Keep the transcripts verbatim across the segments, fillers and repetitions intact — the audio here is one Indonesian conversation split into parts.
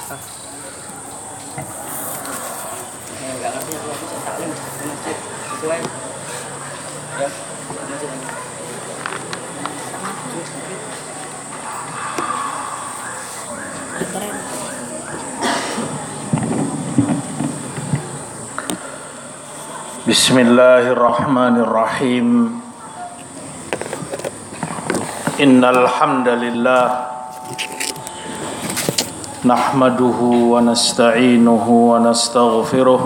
Enggak ngerti aku aku saya taklim di masjid. Itu kan. Ya, masjid ini. Keren. Bismillahirrahmanirrahim. Innal hamdalillah nahmaduhu wa nasta'inuhu wa nastaghfiruh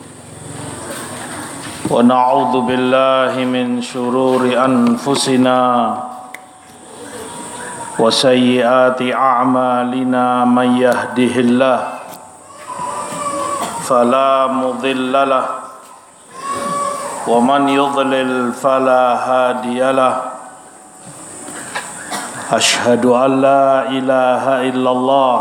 wa na'udzu billahi min shururi anfusina wa sayyiati a'malina man yahdihillah fala mudilla lahu wa man yudlil fala hadiyalah. Ashhadu an la ilaha illallah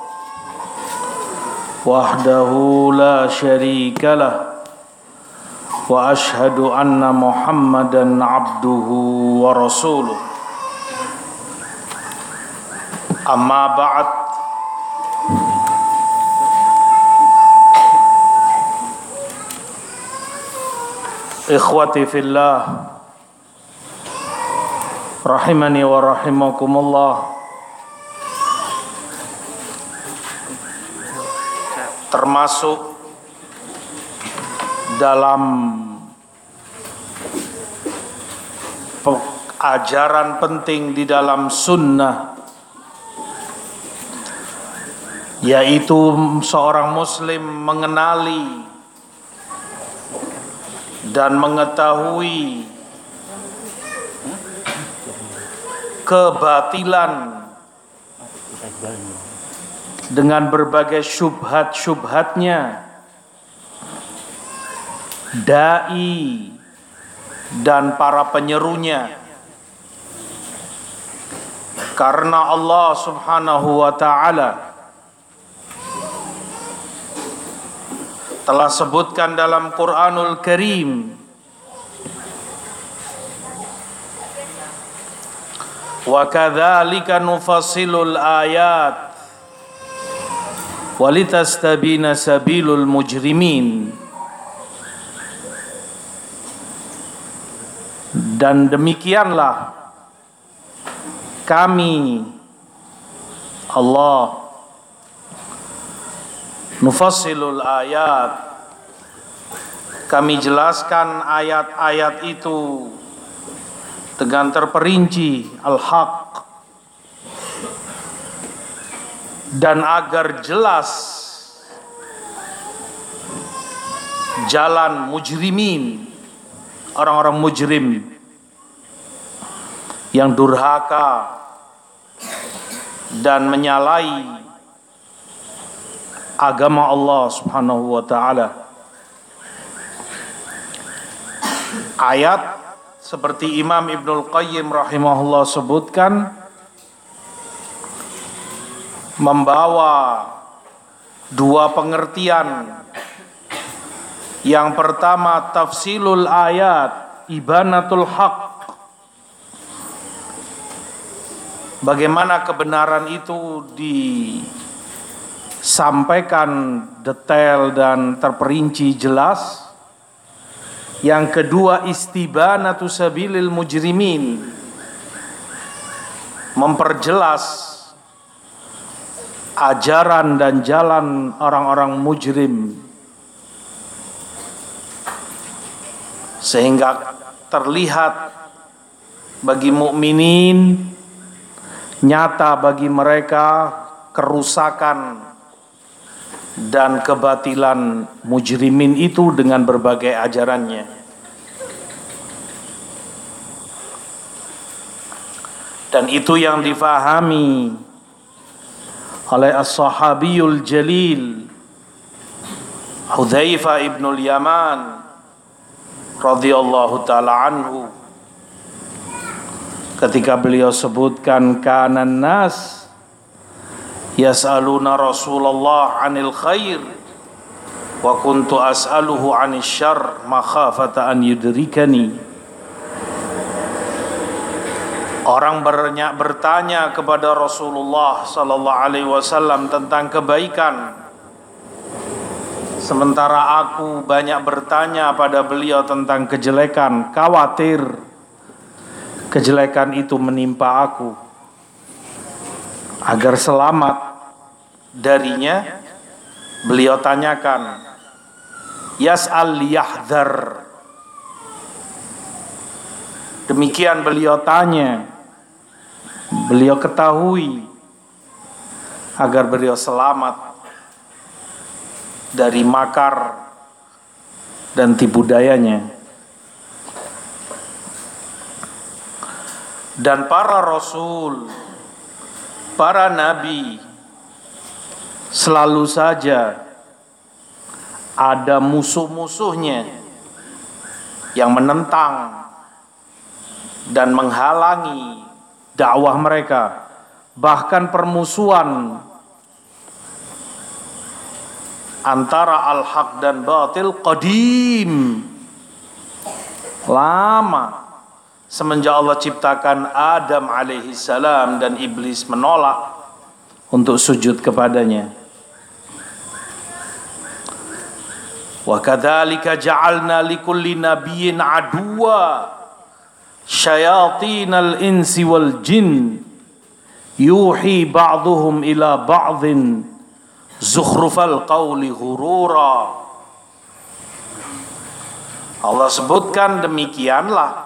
wahdahu la syarika lah wa ashhadu anna Muhammadan abduhu wa rasuluh. Amma ba'd. Ikhwati fillah rahimani wa rahimakumullah. Termasuk dalam ajaran penting di dalam sunnah, yaitu seorang muslim mengenali dan mengetahui kebatilan dengan berbagai syubhat-syubhatnya, dai dan para penyerunya. Karena Allah Subhanahu wa ta'ala telah sebutkan dalam Quranul Karim, wa kadzalika nufassilul ayat walitastabina sabilul mujrimin. Dan demikianlah kami Allah nufassilul ayat, kami jelaskan ayat-ayat itu dengan terperinci, al-haq, dan agar jelas jalan mujrimin, orang-orang mujrim yang durhaka dan menyalahi agama Allah Subhanahu wa ta'ala. Ayat seperti Imam Ibnul Qayyim rahimahullah sebutkan membawa dua pengertian. Yang pertama tafsilul ayat, ibanatul haq, bagaimana kebenaran itu disampaikan detail dan terperinci jelas. Yang kedua istibanatu sabilil mujrimin, memperjelas ajaran dan jalan orang-orang mujrim, sehingga terlihat bagi mukminin, nyata bagi mereka kerusakan dan kebatilan mujrimin itu dengan berbagai ajarannya. Dan itu yang difahami oleh as-sahabiyul jalil Hudzaifah ibnul Yaman radhiyallahu ta'ala anhu, ketika beliau sebutkan kanan nas yas'aluna Rasulullah 'anil khair wa kuntu as'aluhu 'anil syarr makhafata an yudrikani. Orang banyak bertanya kepada Rasulullah sallallahu alaihi wasallam tentang kebaikan, sementara aku banyak bertanya pada beliau tentang kejelekan. Khawatir kejelekan itu menimpa aku. Agar selamat darinya, beliau tanyakan, yas'al yahdhar. Demikian beliau tanya, beliau ketahui agar beliau selamat dari makar dan tipu dayanya. Dan para rasul, para nabi selalu saja ada musuh-musuhnya yang menentang dan menghalangi dakwah mereka. Bahkan permusuhan antara al-haq dan batil qadim, lama, semenjak Allah ciptakan Adam alaihi salam dan iblis menolak untuk sujud kepadanya. Wa kadzalika ja'alna likulli nabiyyin aduwa syayatinal insi wal jin yuhi ba'duhum ila ba'dhin zukhrufal qawli ghurura. Allah sebutkan demikianlah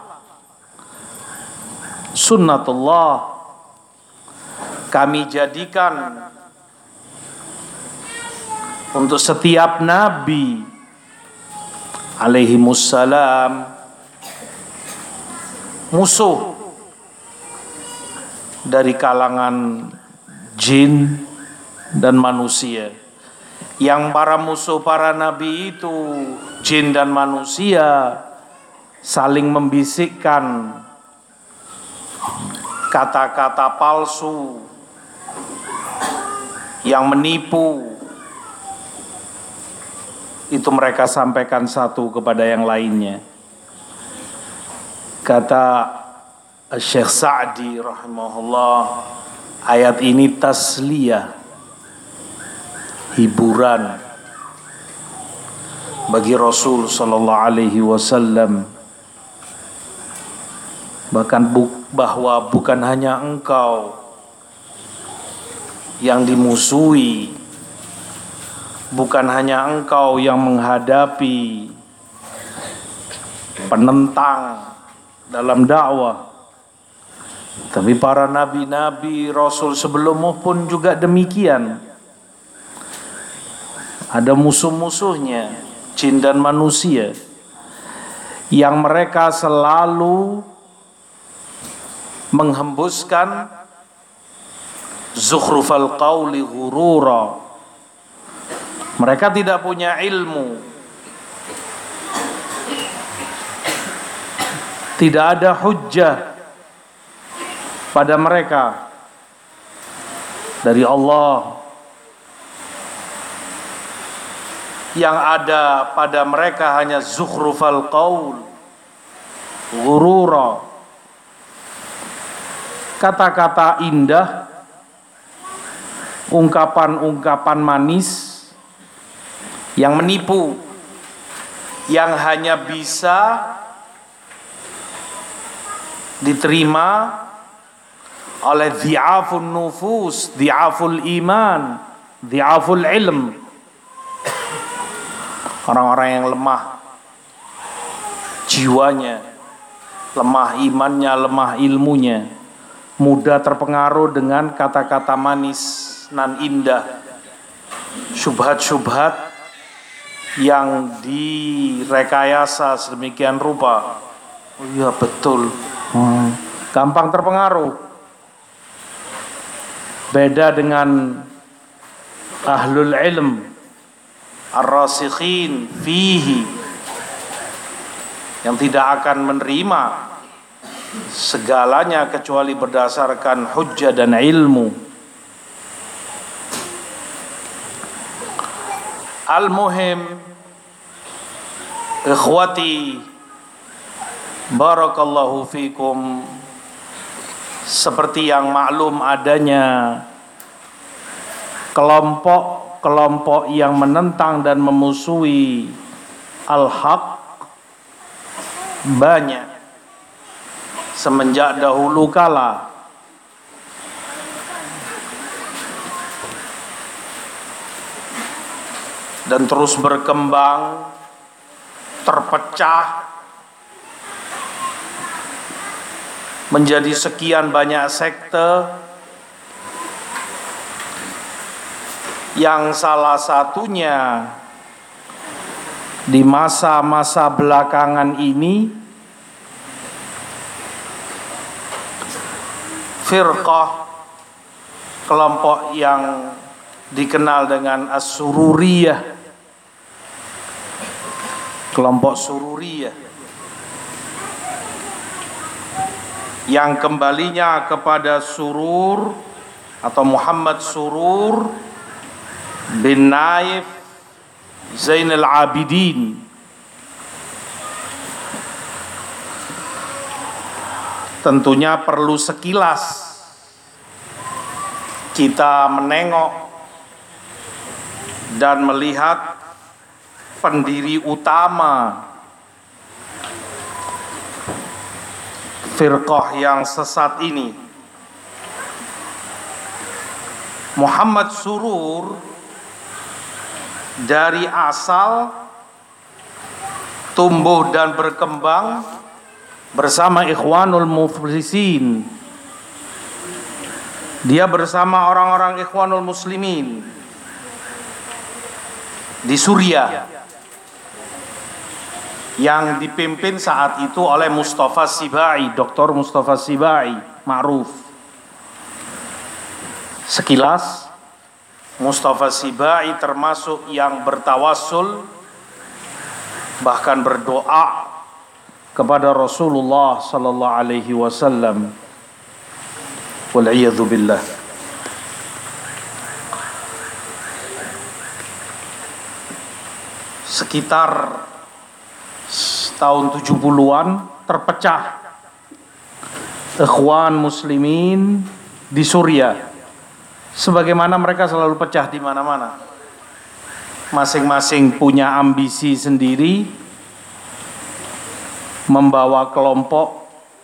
sunnatullah, kami jadikan untuk setiap nabi alaihimussalam musuh dari kalangan jin dan manusia. Yang para musuh para nabi itu, jin dan manusia, saling membisikkan kata-kata palsu yang menipu. Itu mereka sampaikan satu kepada yang lainnya. Kata Syekh Sa'di rahimahullah, ayat ini tasliyah, hiburan bagi Rasul sallallahu alaihi wasallam. Bahkan bu- bahwa bukan hanya engkau yang dimusuhi, bukan hanya engkau yang menghadapi penentang dalam dakwah, tapi para nabi-nabi rasul sebelummu pun juga demikian. Ada musuh-musuhnya, jin dan manusia, yang mereka selalu menghembuskan zukhrufal qawli ghurura. Mereka tidak punya ilmu, tidak ada hujjah pada mereka dari Allah. Yang ada pada mereka hanya zukhrufal qaul ghurura, kata-kata indah, ungkapan-ungkapan manis yang menipu, yang hanya bisa diterima oleh dhi'afun nufus, dhi'aful iman, dhi'aful ilm, orang-orang yang lemah jiwanya, lemah imannya, lemah ilmunya, mudah terpengaruh dengan kata-kata manis nan indah, syubhat-syubhat yang direkayasa sedemikian rupa. Oh iya betul, hmm. gampang terpengaruh. Beda dengan ahlul ilm ar-rasikhin fihi, yang tidak akan menerima segalanya kecuali berdasarkan hujjah dan ilmu. Al-muhim, ikhwati, barakallahu fikum, seperti yang maklum adanya kelompok-kelompok yang menentang dan memusuhi al-haq banyak semenjak dahulu kala. Dan terus berkembang, terpecah menjadi sekian banyak sekte, yang salah satunya di masa-masa belakangan ini firqah, kelompok yang dikenal dengan as-sururiyah, kelompok sururiyah, yang kembalinya kepada Surur atau Muhammad Surur bin Naif Zainal Abidin. Tentunya perlu sekilas kita menengok dan melihat pendiri utama firqah yang sesat ini. Muhammad Surur dari asal tumbuh dan berkembang bersama Ikhwanul Muflisin. Dia bersama orang-orang Ikhwanul Muslimin di Suriah yang dipimpin saat itu oleh Mustafa Sibai, Doktor Mustafa Sibai, ma'ruf. Sekilas, Mustafa Sibai termasuk yang bertawassul, bahkan berdoa kepada Rasulullah sallallahu alaihi wasallam. Wal'iyadzu billah. Sekitar tahun tujuh puluhan terpecah Ikhwan Muslimin di Suriah, sebagaimana mereka selalu pecah di mana-mana. Masing-masing punya ambisi sendiri, membawa kelompok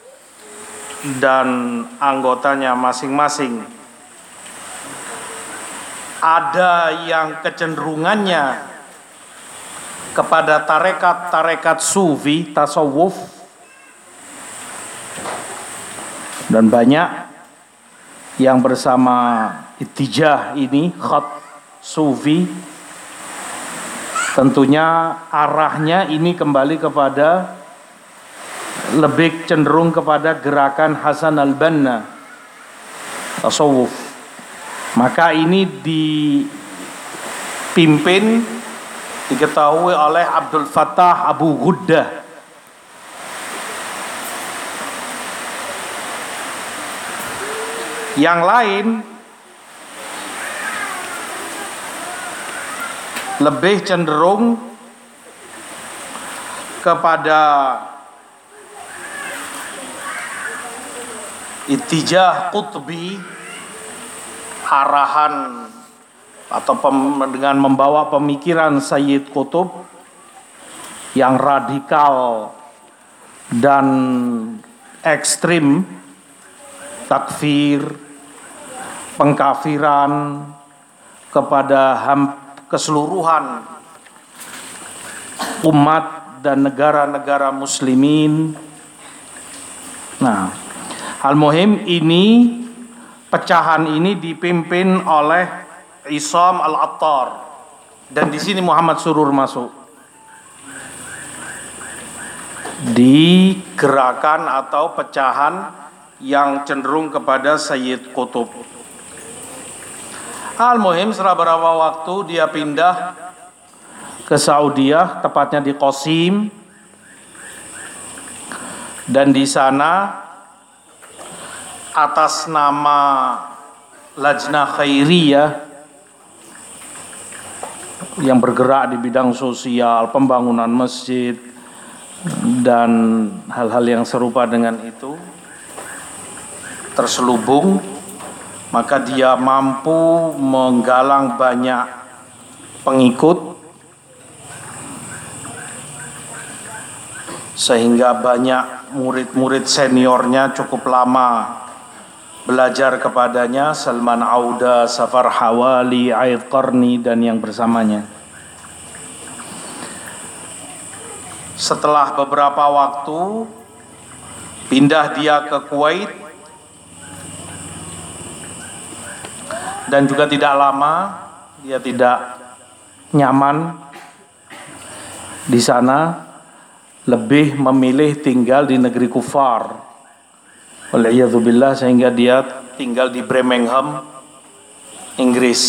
dan anggotanya masing-masing. Ada yang kecenderungannya kepada tarekat-tarekat sufi, tasawuf, dan banyak yang bersama ittijah ini, khat sufi. Tentunya arahnya ini kembali kepada, lebih cenderung kepada gerakan Hasan al-Banna, tasawuf. Maka ini dipimpin, diketahui oleh Abdul Fattah Abu Ghuddah. Yang lain lebih cenderung kepada ittijah qutbi, arahan atau pem, dengan membawa pemikiran Sayyid Qutb yang radikal dan ekstrim, takfir, pengkafiran kepada ham, keseluruhan umat dan negara-negara muslimin. Nah, al-muhim ini, pecahan ini dipimpin oleh Isam al-Attar, dan di sini Muhammad Surur masuk di gerakan atau pecahan yang cenderung kepada Sayyid Qutb. Al-muhim, setelah beberapa waktu dia pindah ke Saudiyah, tepatnya di Qasim, dan di sana atas nama Lajnah Khairiyah yang bergerak di bidang sosial, pembangunan masjid, dan hal-hal yang serupa dengan itu, terselubung, maka dia mampu menggalang banyak pengikut sehingga banyak murid-murid seniornya cukup lama belajar kepadanya, Salman Auda, Safar Hawali, Aid Qarni dan yang bersamanya. Setelah beberapa waktu pindah dia ke Kuwait, dan juga tidak lama dia tidak nyaman di sana, lebih memilih tinggal di negeri kufar. Wal'iyadzubillah, sehingga dia tinggal di Birmingham, Inggris.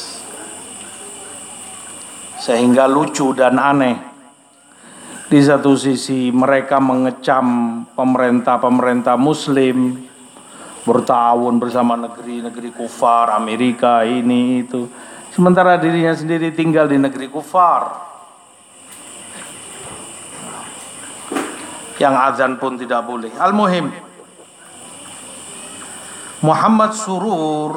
Sehingga lucu dan aneh. Di satu sisi mereka mengecam pemerintah-pemerintah muslim, bertawun bersama negeri-negeri kufar, Amerika, ini itu. Sementara dirinya sendiri tinggal di negeri kufar, yang azan pun tidak boleh. Al-muhim, Muhammad Surur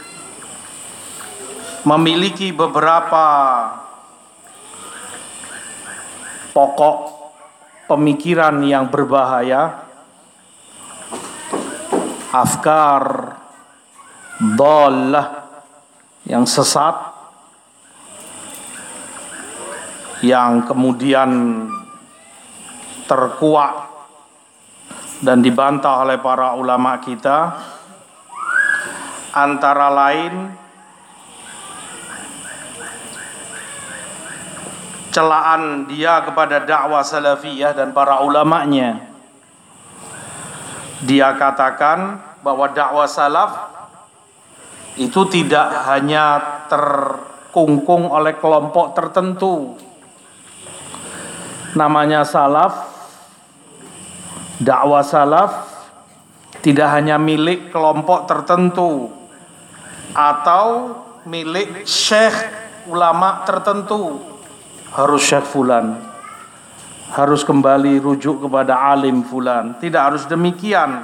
memiliki beberapa pokok pemikiran yang berbahaya, afkar dhalah yang sesat, yang kemudian terkuak dan dibantah oleh para ulama kita. Antara lain celaan dia kepada dakwah salafiyah dan para ulamanya. Dia katakan bahwa dakwah salaf itu tidak hanya terkungkung oleh kelompok tertentu. Namanya salaf, dakwah salaf tidak hanya milik kelompok tertentu atau milik syekh ulama tertentu. Harus syekh fulan, harus kembali rujuk kepada alim fulan. Tidak harus demikian.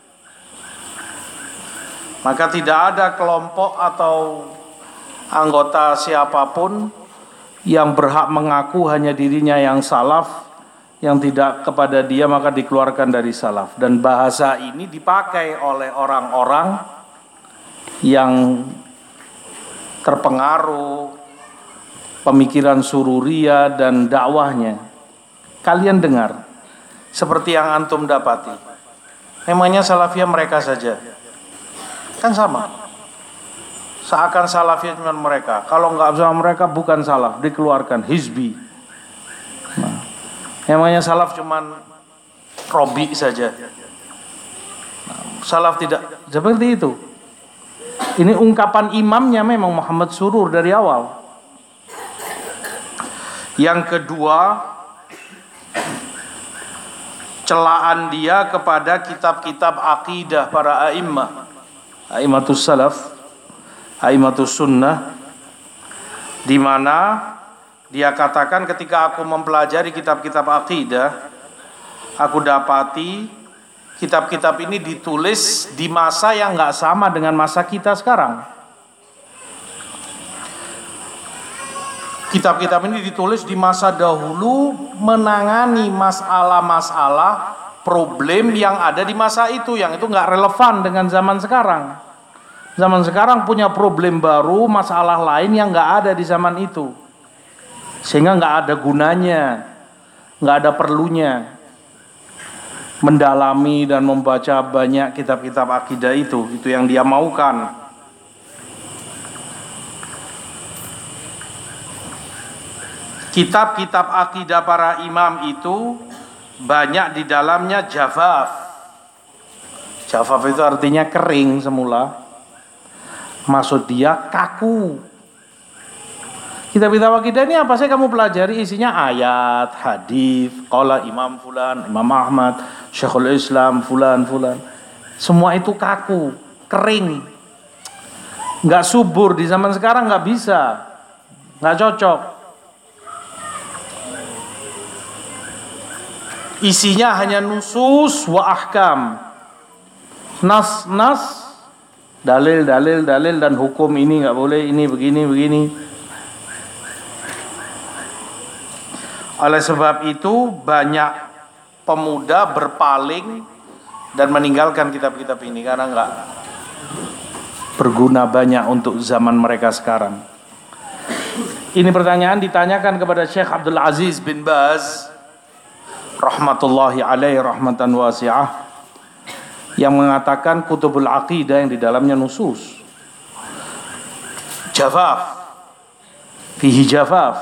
Maka tidak ada kelompok atau anggota siapapun yang berhak mengaku hanya dirinya yang salaf, yang tidak kepada dia maka dikeluarkan dari salaf. Dan bahasa ini dipakai oleh orang-orang yang terpengaruh pemikiran Sururiyah dan dakwahnya. Kalian dengar seperti yang antum dapati. Memangnya salafiyah mereka saja? Kan sama. Seakan salafiyah cuma mereka. Kalau nggak sama mereka bukan salaf, dikeluarkan, hizbi. Nah, memangnya salaf cuman Robi saja? Nah, salaf tidak seperti itu. Ini ungkapan imamnya memang Muhammad Surur dari awal. Yang kedua, celaan dia kepada kitab-kitab akidah para a'immah, a'immatus salaf, a'immatus sunnah, di mana dia katakan ketika aku mempelajari kitab-kitab akidah, aku dapati kitab-kitab ini ditulis di masa yang nggak sama dengan masa kita sekarang. Kitab-kitab ini ditulis di masa dahulu menangani masalah-masalah problem yang ada di masa itu, yang itu nggak relevan dengan zaman sekarang. Zaman sekarang punya problem baru, masalah lain yang nggak ada di zaman itu, sehingga nggak ada gunanya, nggak ada perlunya mendalami dan membaca banyak kitab-kitab akidah itu. Itu yang dia maukan. Kitab-kitab akidah para imam itu banyak di dalamnya jafaf. Jafaf itu artinya kering semula. Maksud dia kaku. Kitab-kitab akidah ini apa sih kamu pelajari? Isinya ayat, hadis, qala Imam fulan, Imam Ahmad, Syekhul Islam fulan fulan. Semua itu kaku, kering, nggak subur. Di zaman sekarang nggak bisa, nggak cocok. Isinya hanya nusus wa ahkam, Nas, nas, dalil, dalil, dalil dan hukum ini nggak boleh, ini begini, begini. Oleh sebab itu banyak pemuda berpaling dan meninggalkan kitab-kitab ini karena nggak berguna banyak untuk zaman mereka sekarang. Ini pertanyaan ditanyakan kepada Syekh Abdul Aziz bin Baz rahmatullahi alaihi rahmatan wasi'ah, yang mengatakan kutubul aqidah yang di dalamnya nusus jafaf, fihi jafaf,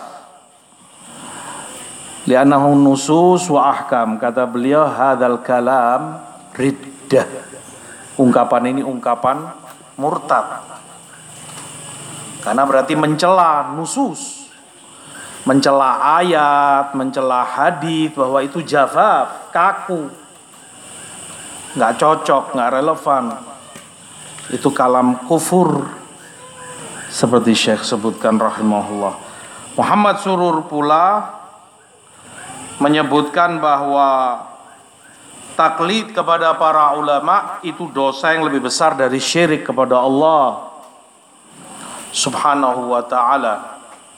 li'annahu nusus wa ahkam. Kata beliau, hadzal kalam riddah, ungkapan ini ungkapan murtad, karena berarti mencela nusus, mencela ayat, mencela hadis, bahwa itu jafaf, kaku, nggak cocok, nggak relevan, itu kalam kufur, seperti Syekh sebutkan rahimahullah. Muhammad Surur pula menyebutkan bahwa taklid kepada para ulama itu dosa yang lebih besar dari syirik kepada Allah subhanahu wa ta'ala.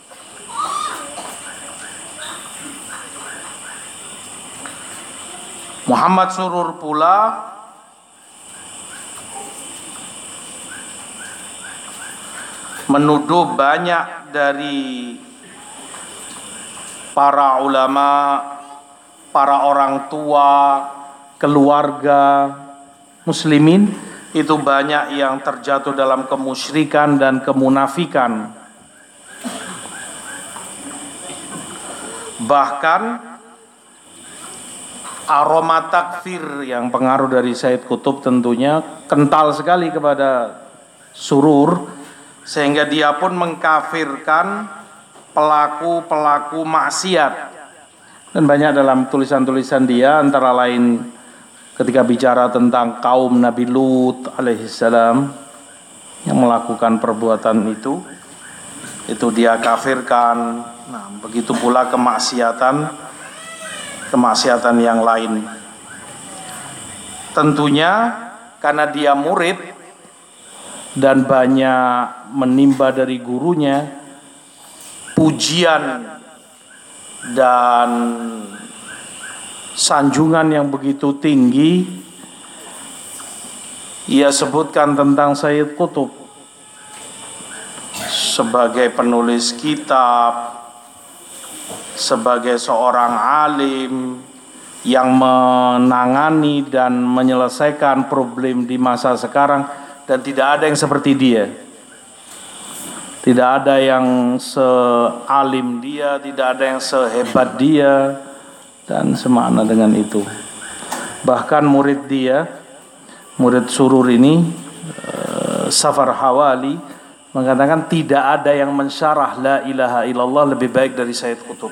Muhammad Surur pula menuduh banyak dari para ulama, para orang tua, keluarga muslimin itu banyak yang terjatuh dalam kemusyrikan dan kemunafikan. Bahkan aroma takfir yang pengaruh dari Said Qutb tentunya kental sekali kepada Surur, sehingga dia pun mengkafirkan pelaku-pelaku maksiat. Dan banyak dalam tulisan-tulisan dia, antara lain ketika bicara tentang kaum Nabi Lut alaihissalam yang melakukan perbuatan itu, itu dia kafirkan. Nah, begitu pula kemaksiatan kemaksiatan yang lain. Tentunya karena dia murid dan banyak menimba dari gurunya pujian dan sanjungan yang begitu tinggi, ia sebutkan tentang Sayyid Qutb sebagai penulis kitab, sebagai seorang alim yang menangani dan menyelesaikan problem di masa sekarang, dan tidak ada yang seperti dia. Tidak ada yang sealim dia, tidak ada yang sehebat dia, dan semakna dengan itu. Bahkan murid dia, murid Surur ini, Safar Hawali, mengatakan tidak ada yang mensyarah la ilaha illallah lebih baik dari Sayyid Qutb.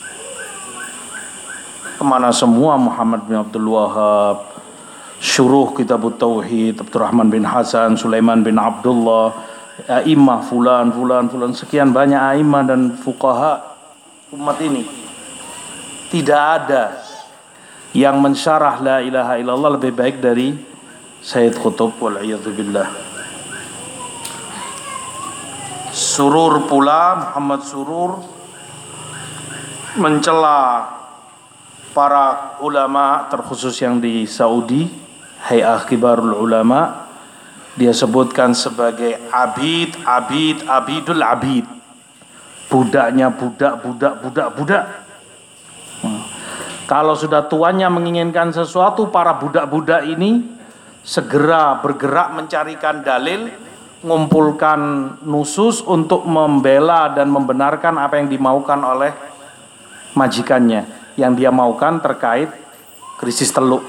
Kemana semua Muhammad bin Abdul Wahab, syuruh Kitabut Tauhid, Abdurrahman bin Hasan, Sulaiman bin Abdullah, a'immah fulan, fulan, fulan, sekian banyak a'immah dan fuqaha umat ini. Tidak ada yang mensyarah la ilaha illallah lebih baik dari Sayyid Qutb, wal'iyadzubillah. Surur pula, Muhammad Surur mencela para ulama, terkhusus yang di Saudi, Hay'ah Kibarul Ulama. Dia sebutkan sebagai abid, abid, abidul abid, budaknya budak, budak, budak, budak. Hmm. Kalau sudah tuannya menginginkan sesuatu, para budak-budak ini segera bergerak mencarikan dalil, mengumpulkan nusus untuk membela dan membenarkan apa yang dimaukan oleh majikannya, yang dia maukan terkait krisis teluk.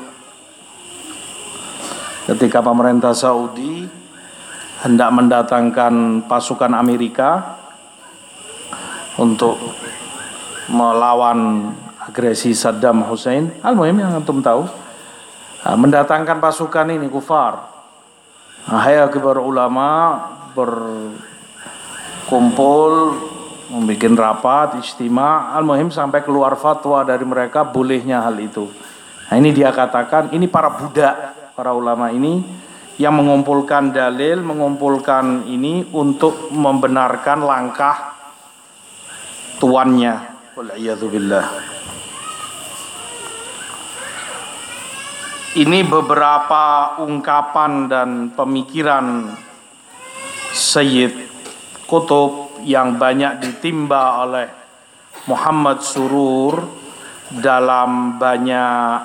Ketika pemerintah Saudi hendak mendatangkan pasukan Amerika untuk melawan agresi Saddam Hussein, al-muhim yang antum tahu, mendatangkan pasukan ini kufar. Hay'ah Kibar Ulama berkumpul, membuat rapat, ijtima, al-muhim sampai keluar fatwa dari mereka bolehnya hal itu. Nah, ini dia katakan, ini para budak, para ulama ini yang mengumpulkan dalil, mengumpulkan ini untuk membenarkan langkah tuannya. Wal'iyadzubillah. Ini beberapa ungkapan dan pemikiran Sayyid Qutb yang banyak ditimba oleh Muhammad Surur dalam banyak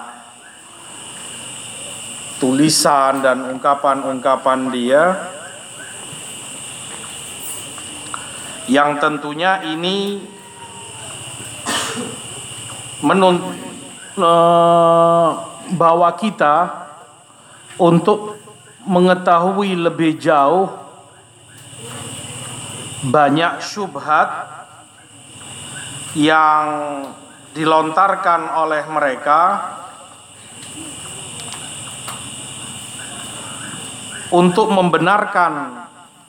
tulisan dan ungkapan-ungkapan dia, yang tentunya ini menuntut eh, bahwa kita untuk mengetahui lebih jauh banyak syubhat yang dilontarkan oleh mereka untuk membenarkan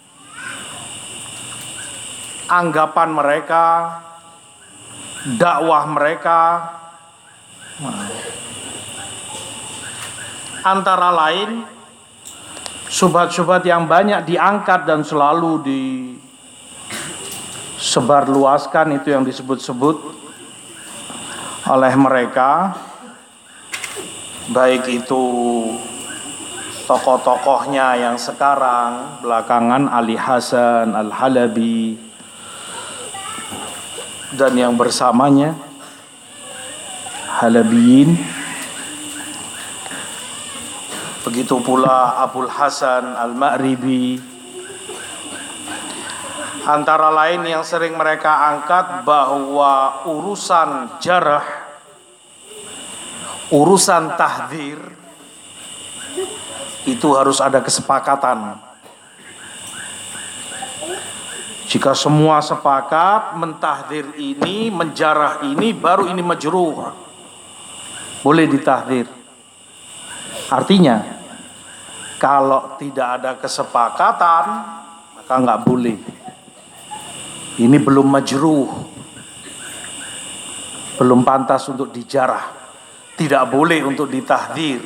anggapan mereka, dakwah mereka. Antara lain syubhat-syubhat yang banyak diangkat dan selalu disebarluaskan, itu yang disebut-sebut oleh mereka, baik itu tokoh-tokohnya yang sekarang, belakangan Ali Hasan Al-Halabi dan yang bersamanya Halabiyin, begitu pula Abul Hasan Al-Ma'ribi. Antara lain yang sering mereka angkat bahwa urusan jarah, urusan tahdzir, itu harus ada kesepakatan. Jika semua sepakat mentahdzir ini, menjarah ini, baru ini majruh, boleh ditahdzir. Artinya kalau tidak ada kesepakatan maka nggak boleh. Ini belum majruh, belum pantas untuk dijarah, tidak boleh untuk ditahdzir.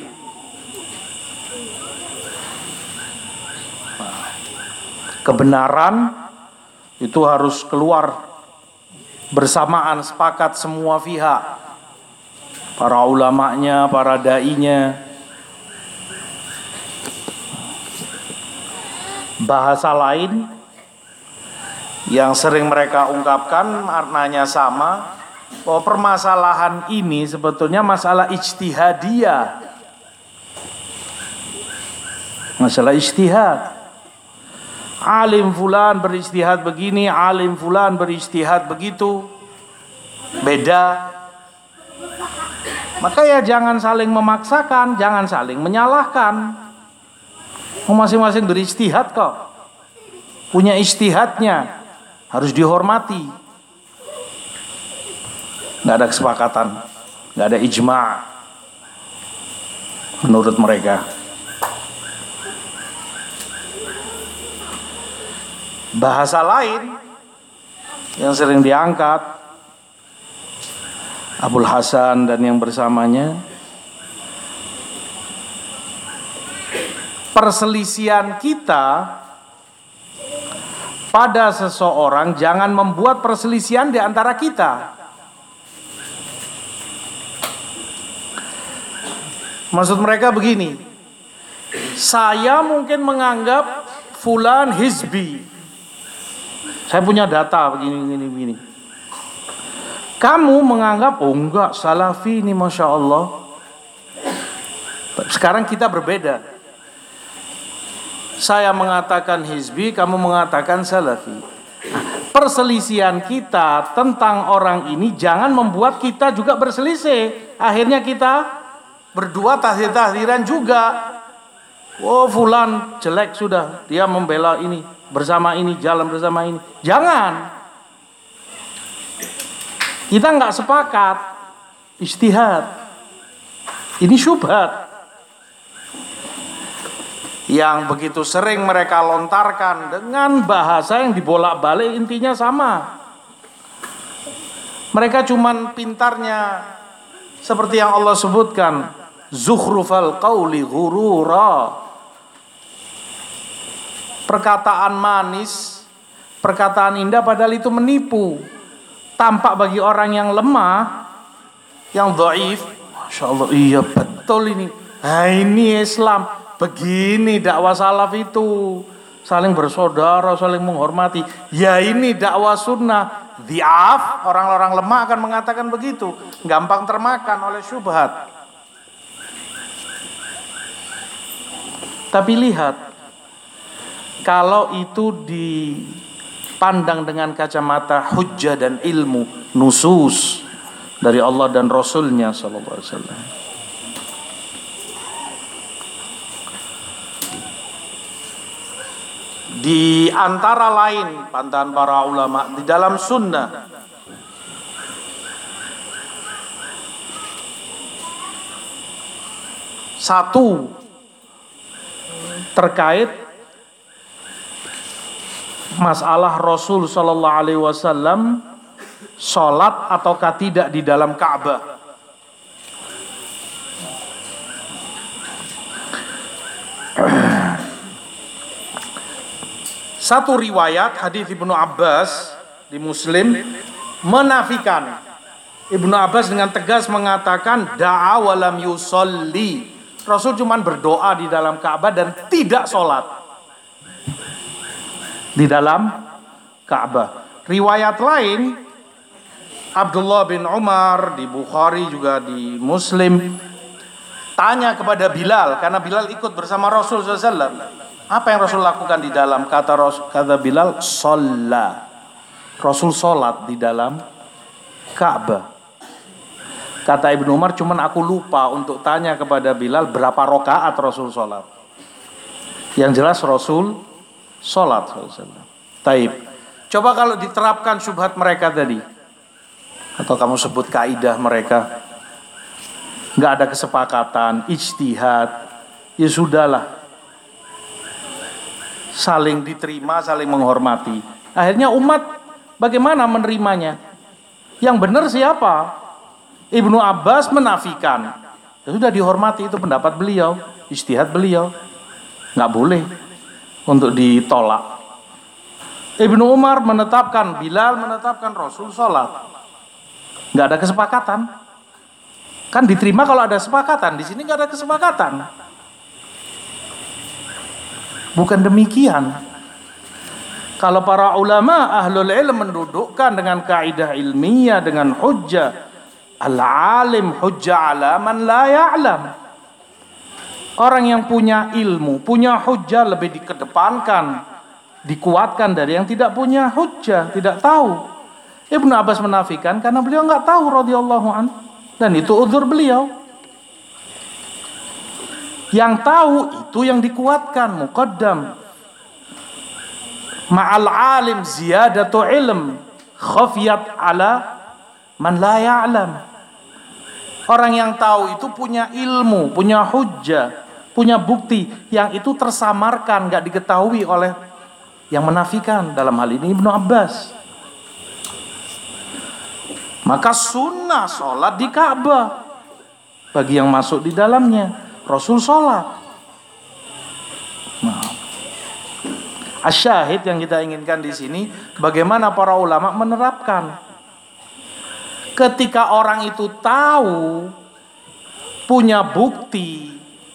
Kebenaran itu harus keluar bersamaan, sepakat semua pihak, para ulamanya, para dai-nya. Bahasa lain yang sering mereka ungkapkan maknanya sama, bahwa permasalahan ini sebetulnya masalah ijtihadiyah, masalah ijtihad. Alim fulan berijtihad begini, alim fulan berijtihad begitu, beda. Maka ya jangan saling memaksakan, jangan saling menyalahkan. Masing-masing berijtihad kok, punya ijtihadnya, harus dihormati. Nggak ada kesepakatan, nggak ada ijma' menurut mereka. Bahasa lain yang sering diangkat Abul Hasan dan yang bersamanya, perselisihan kita pada seseorang jangan membuat perselisihan di antara kita. Maksud mereka begini, saya mungkin menganggap fulan hizbi, saya punya data begini, begini, begini. Kamu menganggap, oh enggak, salafi ini Masya Allah. Sekarang kita berbeda. Saya mengatakan hizbi, kamu mengatakan salafi. Perselisihan kita tentang orang ini jangan membuat kita juga berselisih. Akhirnya kita berdua tahdir-tahdiran juga. Oh fulan jelek sudah, dia membela ini, bersama ini, jalan bersama ini. Jangan. Kita nggak sepakat, ijtihad. Ini syubhat yang begitu sering mereka lontarkan dengan bahasa yang dibolak-balik, intinya sama. Mereka cuman pintarnya seperti yang Allah sebutkan, zukhrufal qawli ghurura, perkataan manis, perkataan indah, padahal itu menipu. Tampak bagi orang yang lemah, yang dhaif, Masya Allah, iya betul ini. Nah, ini Islam. Begini dakwah salaf itu. Saling bersaudara, saling menghormati. Ya ini dakwah sunnah. Dhi'af, orang-orang lemah akan mengatakan begitu. Gampang termakan oleh syubhat. Tapi lihat, kalau itu dipandang dengan kacamata hujjah dan ilmu, nusus dari Allah dan Rasulnya sallallahu alaihi wasallam. Di antara lain pantangan para ulama di dalam sunnah, satu terkait masalah Rasul sallallahu alaihi wasallam salat ataukah tidak di dalam Ka'bah. Satu riwayat hadis Ibnu Abbas di Muslim menafikan. Ibnu Abbas dengan tegas mengatakan da'a wa lam yusolli. Rasul cuma berdoa di dalam Ka'bah dan tidak sholat di dalam Ka'bah. Riwayat lain Abdullah bin Umar di Bukhari juga di Muslim tanya kepada Bilal, karena Bilal ikut bersama Rasul sallallahu alaihi wasallam. Apa yang Rasul lakukan di dalam? Kata Rasul, kata Bilal, sholat. Rasul sholat di dalam Ka'bah. Kata Ibnu Umar, cuman aku lupa untuk tanya kepada Bilal berapa rakaat Rasul sholat. Yang jelas Rasul sholat. Taib. Coba kalau diterapkan syubhat mereka tadi, atau kamu sebut kaidah mereka, nggak ada kesepakatan, ijtihad, ya sudahlah. Saling diterima, saling menghormati. Akhirnya umat bagaimana menerimanya? Yang benar siapa? Ibnu Abbas menafikan. Ya sudah, dihormati, itu pendapat beliau, ijtihad beliau, nggak boleh untuk ditolak. Ibnu Umar menetapkan, Bilal menetapkan, Rasul sholat. Nggak ada kesepakatan. Kan diterima kalau ada kesepakatan. Di sini nggak ada kesepakatan. Bukan demikian. Kalau para ulama ahlul ilm mendudukkan dengan kaidah ilmiah, dengan hujjah, al-alim hujjah ala man la ya'lam. Orang yang punya ilmu, punya hujjah lebih dikedepankan, dikuatkan dari yang tidak punya hujjah, tidak tahu. Ibnu Abbas menafikan karena beliau nggak tahu radhiyallahu anhu, dan itu udzur beliau. Yang tahu itu yang dikuatkan, muqaddam. Ma'al alim ziyadatu ilm khafiyat ala man la ya'lam. Orang yang tahu itu punya ilmu, punya hujjah, punya bukti yang itu tersamarkan, gak diketahui oleh yang menafikan, dalam hal ini Ibnu Abbas. Maka sunnah sholat di Ka'bah bagi yang masuk di dalamnya. Rasul sholat. Nah, asyahid yang kita inginkan di sini, bagaimana para ulama menerapkan. Ketika orang itu tahu, punya bukti,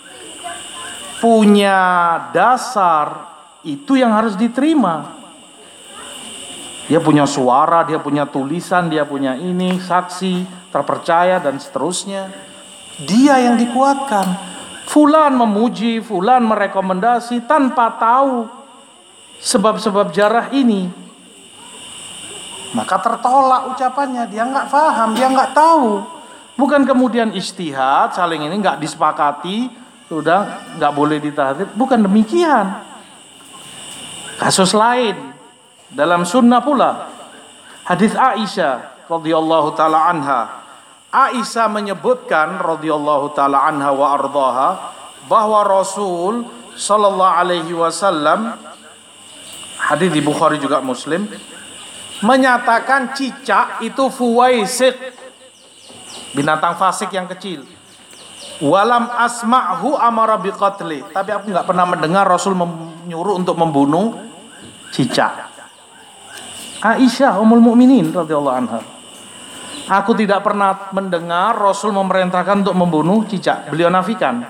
punya dasar, itu yang harus diterima. Dia punya suara, dia punya tulisan, dia punya ini, saksi, terpercaya dan seterusnya. Dia yang dikuatkan. Fulan memuji, fulan merekomendasi tanpa tahu sebab-sebab jarah ini, maka tertolak ucapannya. Dia nggak paham, dia nggak tahu. Bukan kemudian ijtihad, saling ini nggak disepakati, sudah nggak boleh ditahrif. Bukan demikian. Kasus lain dalam sunnah pula, hadis Aisyah radhiyallahu taala anha. Aisyah menyebutkan radhiyallahu taala anha wa ardhaha bahwa Rasul sallallahu alaihi wasallam, hadis di Bukhari juga Muslim, menyatakan cicak itu fuwaisik, binatang fasik yang kecil. Walam asma'hu amara biqatli. Tapi aku nggak pernah mendengar Rasul menyuruh untuk membunuh cicak. Aisyah Ummul Mukminin radhiyallahu anha. Aku tidak pernah mendengar Rasul memerintahkan untuk membunuh cicak. Beliau nafikan.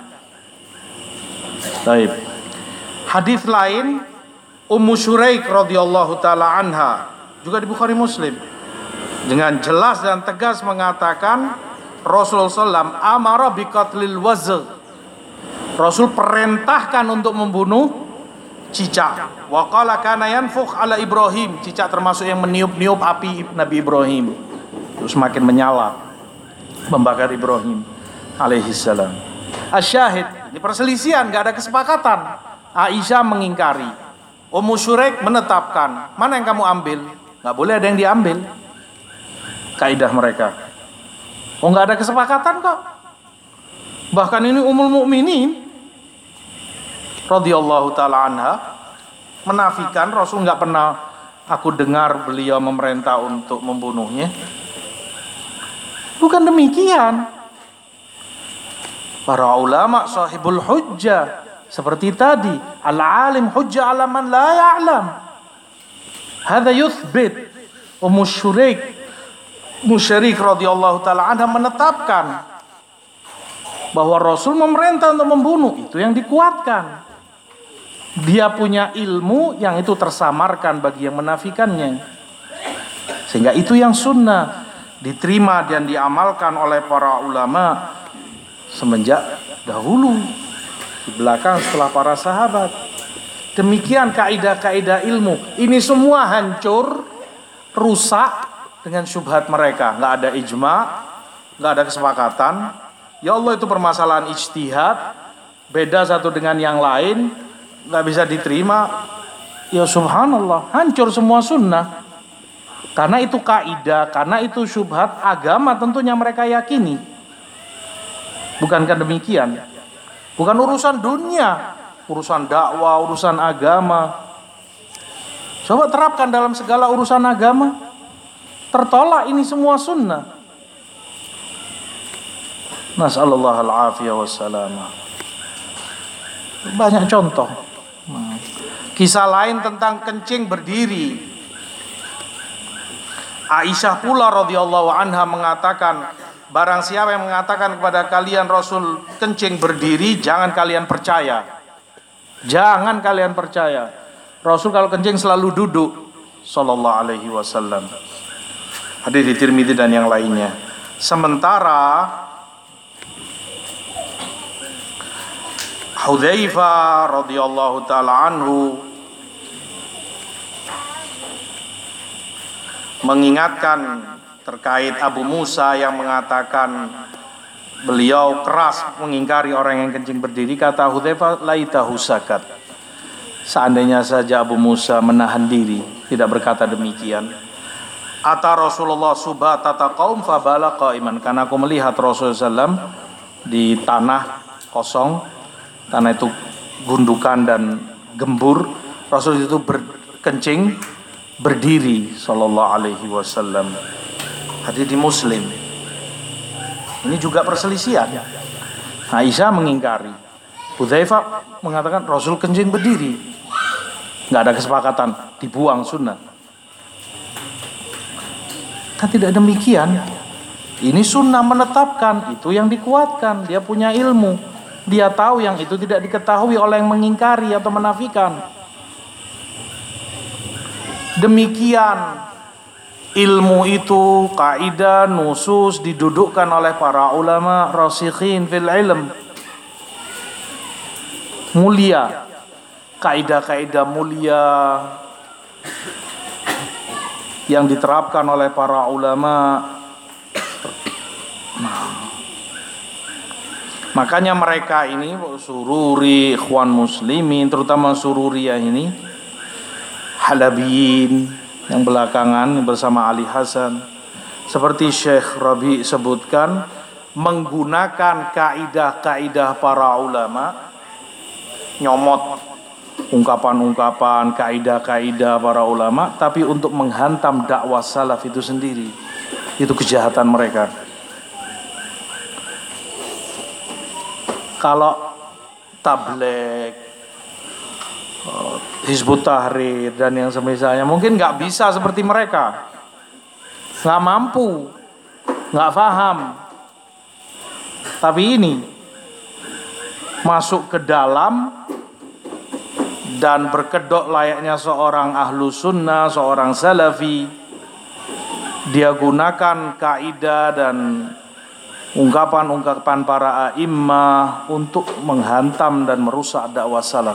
Baik. Hadis lain Ummu Syuraik radhiyallahu taala anha juga di Bukhari Muslim dengan jelas dan tegas mengatakan Rasulullah sallallahu alaihi wasallam amara biqatlil wazg. Rasul perintahkan untuk membunuh cicak. Wa qala kana yanfukh ala Ibrahim. Cicak termasuk yang meniup-niup api Nabi Ibrahim. Terus semakin menyala membakar Ibrahim alaihi salam. Asyahid, ini perselisihan, enggak ada kesepakatan. Aisyah mengingkari. Ummu Syuraik menetapkan. Mana yang kamu ambil? Enggak boleh ada yang diambil. Kaidah mereka. Oh, enggak ada kesepakatan kok. Bahkan ini Ummul Mukminin radhiyallahu taala anha menafikan Rasul enggak pernah aku dengar beliau memerintah untuk membunuhnya. Bukan demikian. Para ulama sahibul hujjah seperti tadi, al-alim hujjah ala man la ya'lam. Hadza yuthbit. Ummu Syuraik Musyrik radhiyallahu taala anha menetapkan bahwa Rasul memerintah untuk membunuh, itu yang dikuatkan. Dia punya ilmu yang itu tersamarkan bagi yang menafikannya. Sehingga itu yang sunnah diterima dan diamalkan oleh para ulama semenjak dahulu, di belakang setelah para sahabat. Demikian kaidah-kaidah ilmu. Ini semua hancur, rusak dengan syubhat mereka. Nggak ada ijma, nggak ada kesepakatan. Ya Allah, itu permasalahan ijtihad, beda satu dengan yang lain, nggak bisa diterima. Ya subhanallah, hancur semua sunnah. Karena itu kaidah, karena itu syubhat agama tentunya mereka yakini. Bukankah demikian? Bukan urusan dunia, urusan dakwah, urusan agama. Coba terapkan dalam segala urusan agama. Tertolak ini semua sunnah. Nas'alullah al-afiyah wassalamah. Banyak contoh. Kisah lain tentang kencing berdiri. Aisyah pula radhiyallahu anha mengatakan, barang siapa yang mengatakan kepada kalian Rasul kencing berdiri, jangan kalian percaya. Jangan kalian percaya. Rasul kalau kencing selalu duduk sallallahu alaihi wasallam. Hadis di Tirmidzi dan yang lainnya. Sementara Hudzaifah radhiyallahu taala anhu mengingatkan terkait Abu Musa yang mengatakan beliau keras mengingkari orang yang kencing berdiri. Kata Hudzaifah, laitahu sakat. Seandainya saja Abu Musa menahan diri, tidak berkata demikian. Ata Rasulullah subatata qaum fabala qaiman. Karena aku melihat Rasulullah sallallahu alaihi wasallam di tanah kosong, tanah itu gundukan dan gembur, Rasul itu berkencing berdiri sallallahu alaihi wasallam. Hadis di Muslim. Ini juga perselisihan. Aisyah mengingkari, Hudzaifah mengatakan Rasul kencing berdiri. Enggak ada kesepakatan, dibuang sunnah. Kan tidak demikian. Ini sunnah menetapkan, itu yang dikuatkan. Dia punya ilmu, dia tahu yang itu tidak diketahui oleh yang mengingkari atau menafikan. Demikian ilmu itu, kaidah, nusus didudukkan oleh para ulama rasikhin fil ilm. Mulia, kaidah-kaidah mulia yang diterapkan oleh para ulama. Nah, makanya mereka ini sururi, ikhwan muslimin, terutama sururiyah ini, halabiyin yang belakangan bersama Ali Hasan, seperti Syekh Rabi sebutkan, menggunakan kaidah-kaidah para ulama, nyomot ungkapan-ungkapan, kaidah-kaidah para ulama, tapi untuk menghantam dakwah salaf itu sendiri. Itu kejahatan mereka. Kalau tabligh, Hizbut Tahrir dan yang semisalnya mungkin nggak bisa seperti mereka, nggak mampu, nggak paham. Tapi ini masuk ke dalam dan berkedok layaknya seorang ahlu sunnah, seorang salafi. Dia gunakan kaidah dan ungkapan-ungkapan para a'immah untuk menghantam dan merusak dakwah salaf.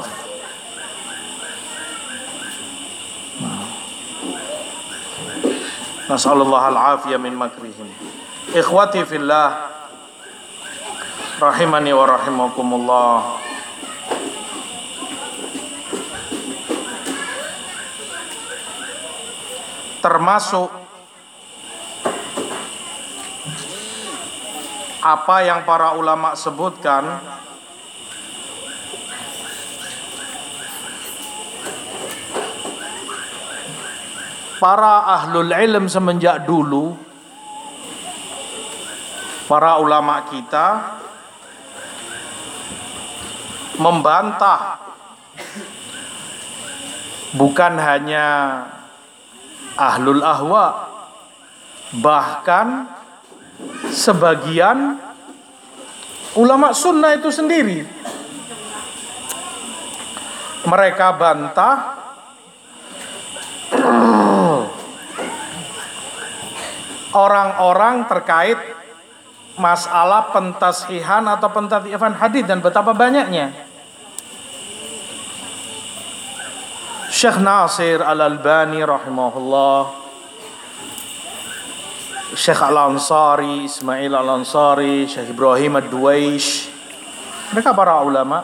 Nasallallahu al-afiyah min makrihim. Ikhwati fillah, rahimani wa rahimakumullah. Termasuk apa yang para ulama sebutkan, para ahlul ilm semenjak dulu, para ulama kita membantah bukan hanya ahlul ahwa, bahkan sebagian ulama sunnah itu sendiri. Mereka bantah orang-orang terkait masalah pentashihan atau pentadhifan hadis, dan betapa banyaknya. Syekh Nasir Al-Albani rahimahullah, Syekh Al-Ansari, Ismail Al-Ansari, Syekh Ibrahim Ad-Duwaish, mereka para ulama.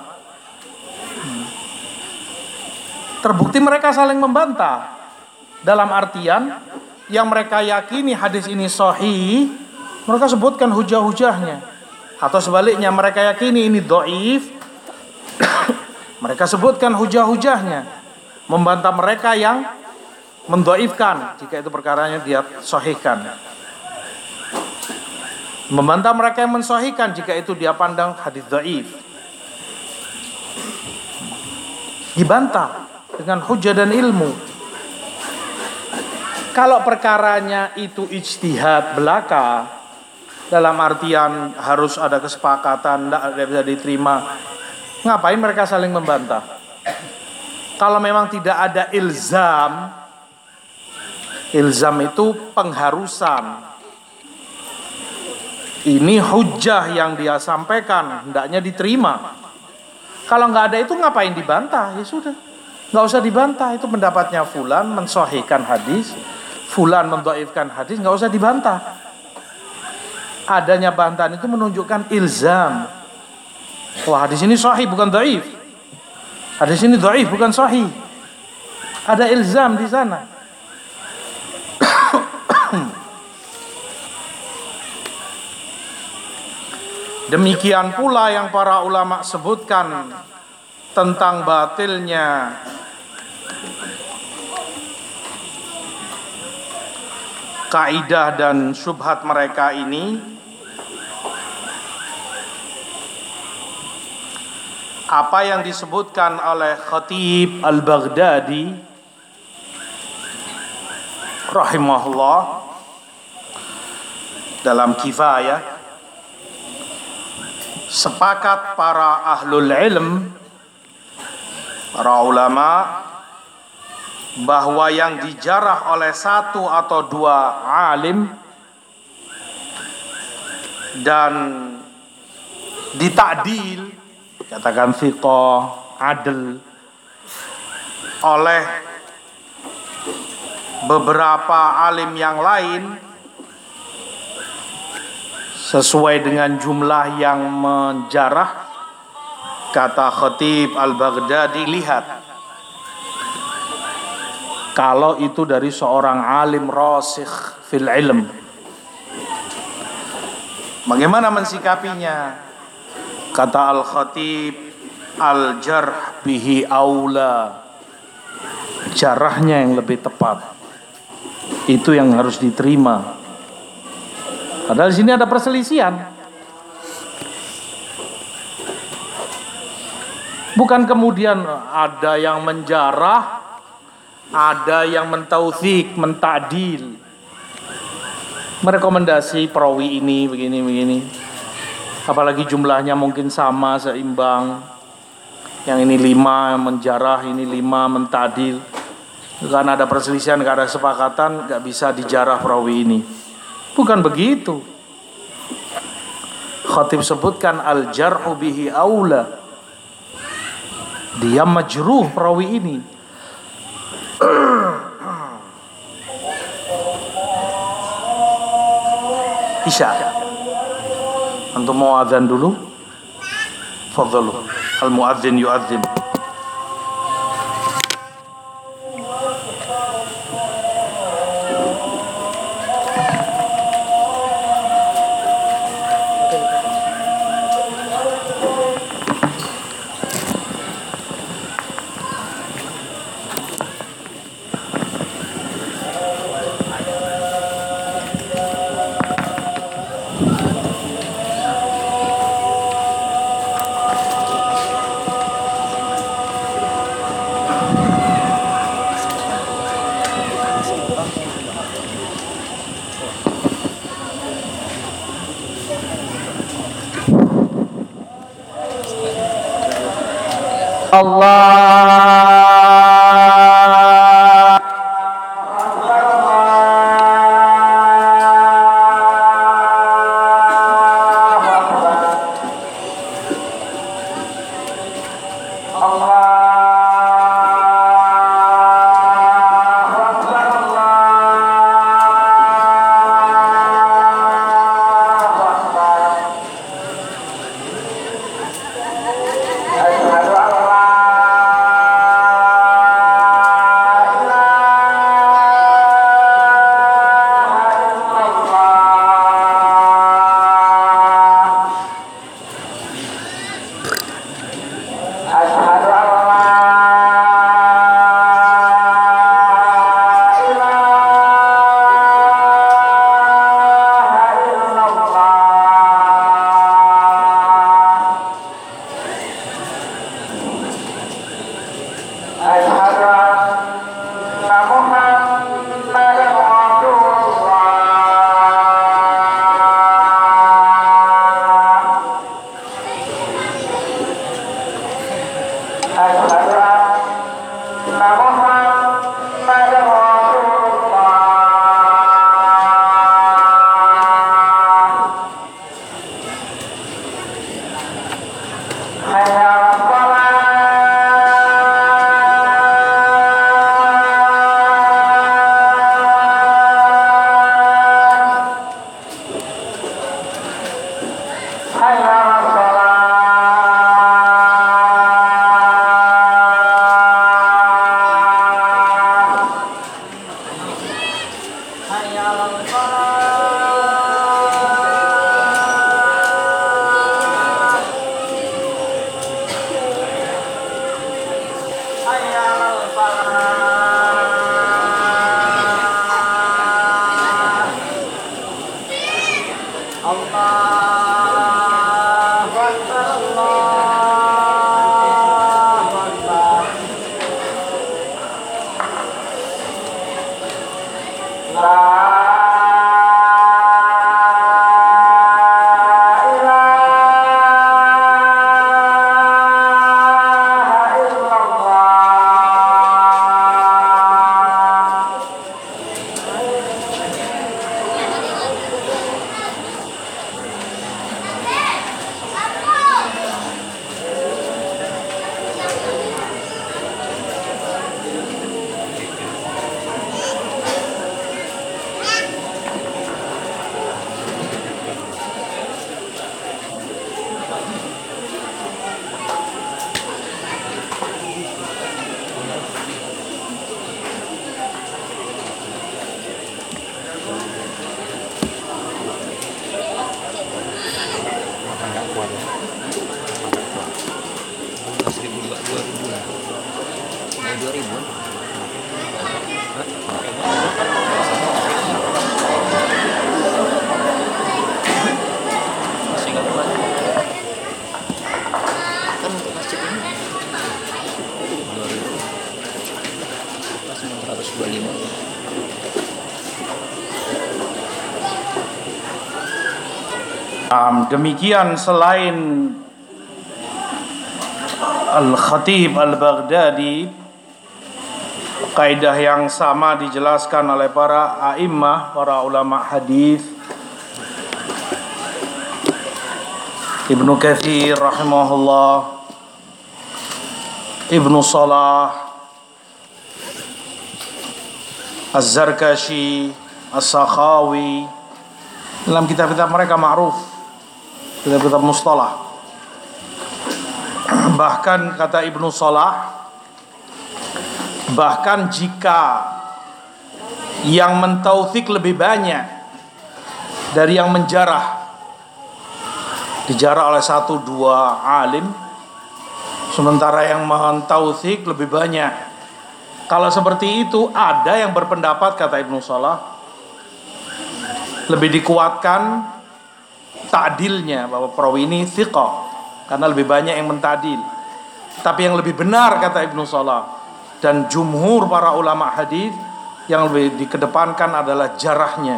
Terbukti mereka saling membantah, dalam artian yang mereka yakini hadis ini sahih, mereka sebutkan hujah-hujahnya. Atau sebaliknya, mereka yakini ini dhaif, mereka sebutkan hujah-hujahnya. Membantah mereka yang mendhaifkan jika itu perkaranya dia sahihkan. Membantah mereka yang mensahihkan jika itu dia pandang hadis dhaif. Dibantah dengan hujah dan ilmu. Kalau perkaranya itu ijtihad belaka, dalam artian harus ada kesepakatan, tidak bisa diterima, ngapain mereka saling membantah? Kalau memang tidak ada ilzam, ilzam itu pengharusan. Ini hujah yang dia sampaikan, hendaknya diterima. Kalau nggak ada itu ngapain dibantah? Ya sudah, nggak usah dibantah. Itu pendapatnya fulan mensahihkan hadis, fulan mendhaifkan hadis, nggak usah dibantah. Adanya bantahan itu menunjukkan ilzam. Wah, hadis ini sahih bukan dhaif. Hadis ini dhaif bukan sahih. Ada ilzam di sana. Demikian pula yang para ulama sebutkan tentang batilnya kaidah dan syubhat mereka ini. Apa yang disebutkan oleh Khatib Al-Baghdadi rahimahullah dalam Kifayah, sepakat para ahlul ilm, para ulama, bahwa yang dijarah oleh satu atau dua alim dan ditakdil, katakan thiqah, adl, oleh beberapa alim yang lain sesuai dengan jumlah yang menjarah, kata Khatib Al-Baghdadi, lihat kalau itu dari seorang alim rasikh fil ilm, bagaimana mensikapinya? Kata Al-Khatib, al-jarh bihi aula, jarahnya yang lebih tepat, itu yang harus diterima. Padahal di sini ada perselisihan. Bukan kemudian ada yang menjarah, ada yang mentautsik, mentadil, merekomendasi perawi ini begini begini. Apalagi jumlahnya mungkin sama, seimbang. Yang ini lima menjarah, ini lima mentadil. Karena ada perselisihan, karena ada kesepakatan, nggak bisa dijarah perawi ini. Bukan begitu. Khatib sebutkan al-jarhu bihi aula. Dia majruh perawi ini. Isya. Antum mau adzan dulu? Fadhalu. Al-muadzin yuadzin. Allah Kan untuk masjid ini Um, demikian selain Al-Khatib Al-Baghdadi, kaidah yang sama dijelaskan oleh para a'immah, para ulama hadis. Ibnu Katsir rahimahullah, Ibnu Salah, Az-Zarkashi, As-Sakhawi, dalam kitab-kitab mereka ma'ruf, kitab-kitab mustalah. Bahkan kata Ibnu Salah, bahkan jika yang mentautsik lebih banyak dari yang menjarah, dijarah oleh satu dua alim, sementara yang mentautsik lebih banyak, kalau seperti itu ada yang berpendapat, kata Ibnu Salah, lebih dikuatkan ta'dilnya, bahwa perawi ini thiqah karena lebih banyak yang mentadil. Tapi yang lebih benar, kata Ibnu Salah dan jumhur para ulama hadis, yang lebih dikedepankan adalah jarahnya.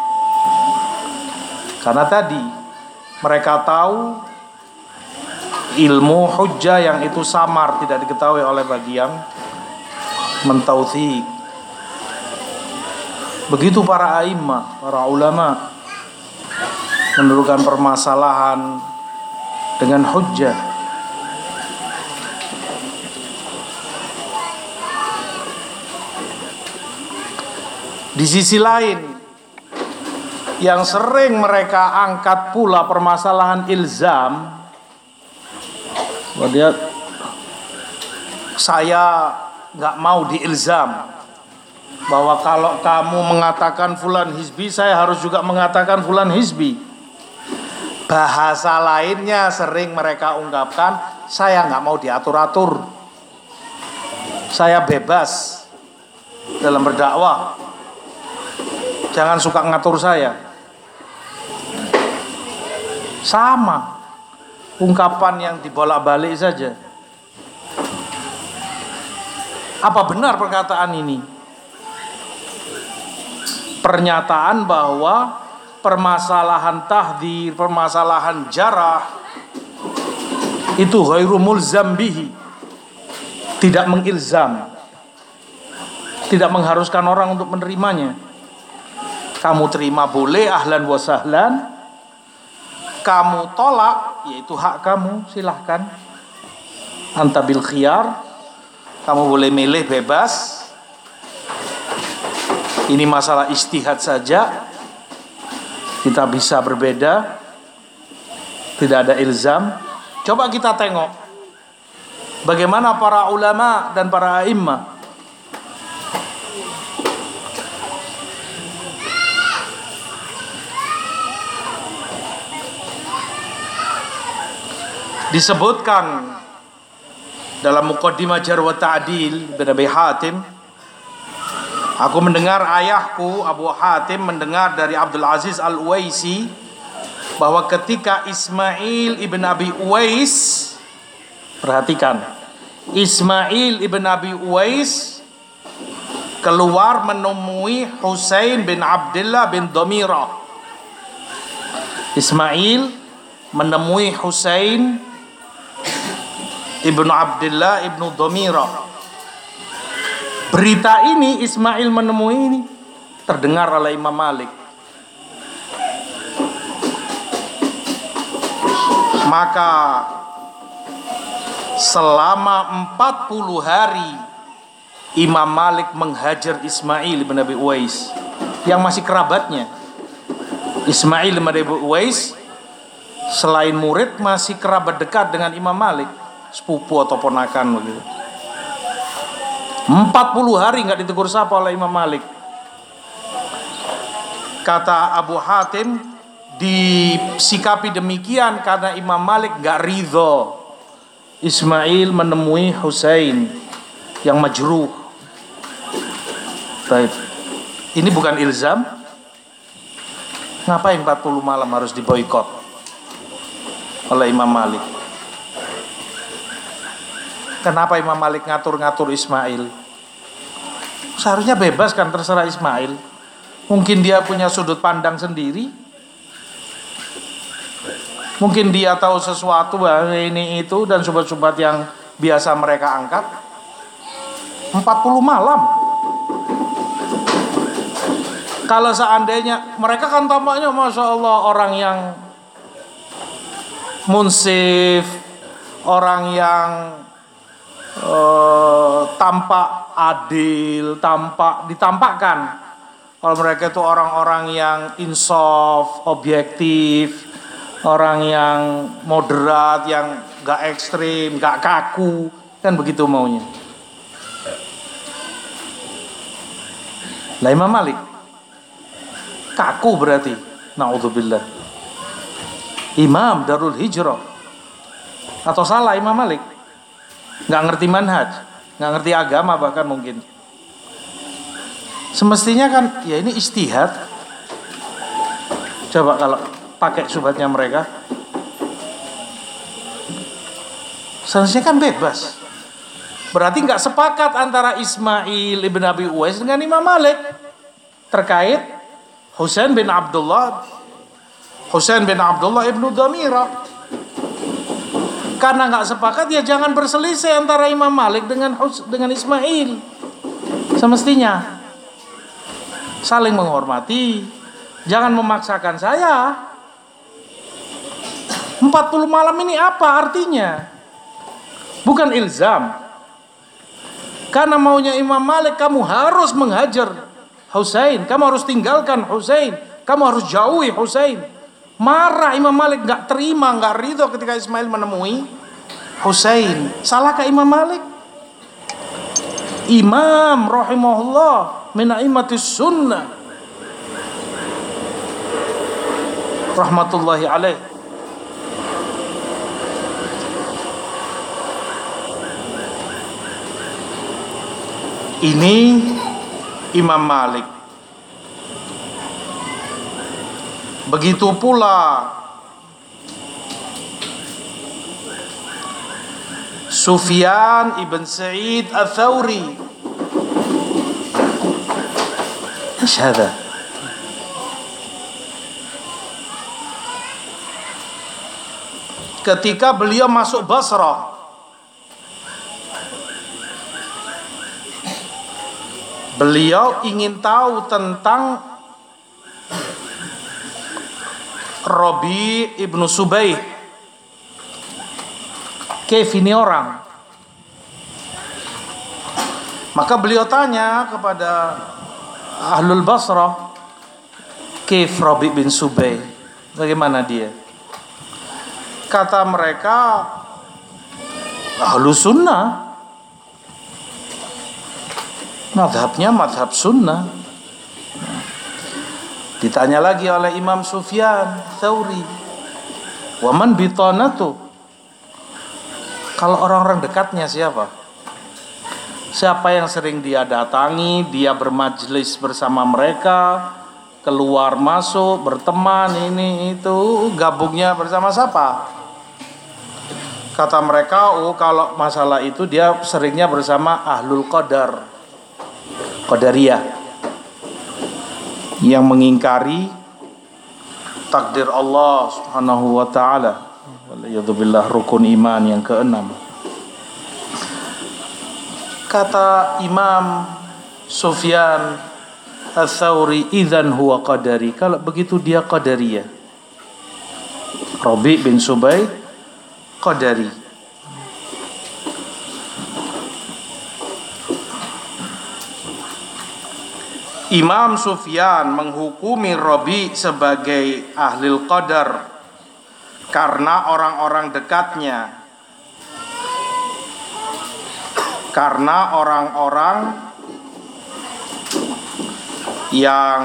Karena tadi mereka tahu ilmu hujjah yang itu samar, tidak diketahui oleh bagian mentautsik. Begitu para a'immah, para ulama mendudukan permasalahan dengan hujjah. Di sisi lain, yang sering mereka angkat pula permasalahan ilzam, bahwa dia, saya nggak mau diilzam, bahwa kalau kamu mengatakan fulan hizbi, saya harus juga mengatakan fulan hizbi. Bahasa lainnya sering mereka ungkapkan, saya nggak mau diatur-atur, saya bebas dalam berdakwah, jangan suka ngatur saya. Sama ungkapan yang dibolak-balik saja. Apa benar perkataan ini? Pernyataan bahwa permasalahan tahdzir, permasalahan jarah itu ghairu mulzam bihi, tidak mengilzam, tidak mengharuskan orang untuk menerimanya. Kamu terima boleh, ahlan wa sahlan. Kamu tolak, yaitu hak kamu, silahkan. Anta bil khiyar, kamu boleh milih, bebas. Ini masalah ijtihad saja, kita bisa berbeda, tidak ada ilzam. Coba kita tengok bagaimana para ulama dan para a'immah disebutkan dalam Muqaddimah Jarh wa Ta'dil bin Abi Hatim. Aku mendengar ayahku Abu Hatim mendengar dari Abdul Aziz Al-Uwaisi bahwa ketika Ismail ibn Abi Uwais, perhatikan, Ismail ibn Abi Uwais keluar menemui Husain bin Abdullah bin Dhamirah. Ismail menemui Husain ibnu Abdullah ibnu Dhamirah. Berita ini Ismail menemui ini terdengar oleh Imam Malik. Maka selama empat puluh hari Imam Malik menghajar Ismail bin Abi Uwais yang masih kerabatnya. Ismail bin Abi Uwais selain murid masih kerabat dekat dengan Imam Malik, sepupu atau ponakan begitu. empat puluh hari nggak ditegur sapa oleh Imam Malik. Kata Abu Hatim, disikapi demikian karena Imam Malik nggak ridho Ismail menemui Husain yang majruh. Baik. Ini bukan ilzam. Ngapain empat puluh malam harus diboikot oleh Imam Malik? Kenapa Imam Malik ngatur-ngatur Ismail? Seharusnya bebas kan, terserah Ismail. Mungkin dia punya sudut pandang sendiri. Mungkin dia tahu sesuatu ini itu dan subhat-subhat yang biasa mereka angkat. empat puluh malam. Kalau seandainya mereka kan tampaknya Masya Allah orang yang munsif, orang yang uh, tampak adil, tampak ditampakkan. Kalau mereka itu orang-orang yang insaf, objektif, orang yang moderat, yang gak ekstrim, gak kaku, kan begitu maunya. Lah Imam Malik kaku berarti, naudzubillah. Imam Darul Hijrah. Atau salah Imam Malik? Nggak ngerti manhaj, nggak ngerti agama bahkan mungkin. Semestinya kan, ya ini ijtihad. Coba kalau pakai subhatnya mereka, seharusnya kan bebas. Berarti nggak sepakat antara Ismail ibn Abi Uwais dengan Imam Malik terkait Husain bin Abdullah Husain bin Abdullah ibnu Damira. Karena nggak sepakat, ya jangan berselisih antara Imam Malik dengan Hus dengan Ismail. Semestinya saling menghormati, jangan memaksakan saya. empat puluh malam ini apa artinya? Bukan ilzam. Karena maunya Imam Malik, kamu harus menghajar Husain, kamu harus tinggalkan Husain, kamu harus jauhi Husain. Marah Imam Malik, gak terima, gak ridho ketika Ismail menemui Husain. Salahkah Imam Malik? Imam rahimahullah min a'immatis sunnah rahmatullahi alaih. Ini Imam Malik. Begitu pula Sufyan ibn Sa'id al-Thawri. ايش هذا؟ Ketika beliau masuk Basrah, beliau ingin tahu tentang Rabi ibnu Subayh. Kaif ini orang? Maka beliau tanya kepada Ahlul Basrah, Kaif Rabi bin Subayh? Bagaimana dia? Kata mereka, Ahlus Sunnah. Madhabnya madhab sunnah. Ditanya lagi oleh Imam Sufyan Thawri, waman bitanatu, kalau orang-orang dekatnya siapa? Siapa yang sering dia datangi, dia bermajlis bersama mereka, keluar masuk, berteman, ini itu, gabungnya bersama siapa? Kata mereka, oh kalau masalah itu dia seringnya bersama Ahlul Qadar, Qadariyah, yang mengingkari takdir Allah Subhanahu wa taala. Waliyadzubillah, rukun iman yang keenam. Kata Imam Sufyan Ats-Tsauri, idzan huwa qadari, kalau begitu dia qadariyah. Rabi bin Subayh qadari. Imam Sufyan menghukumi Rabi sebagai ahlul qadar karena orang-orang dekatnya, karena orang-orang yang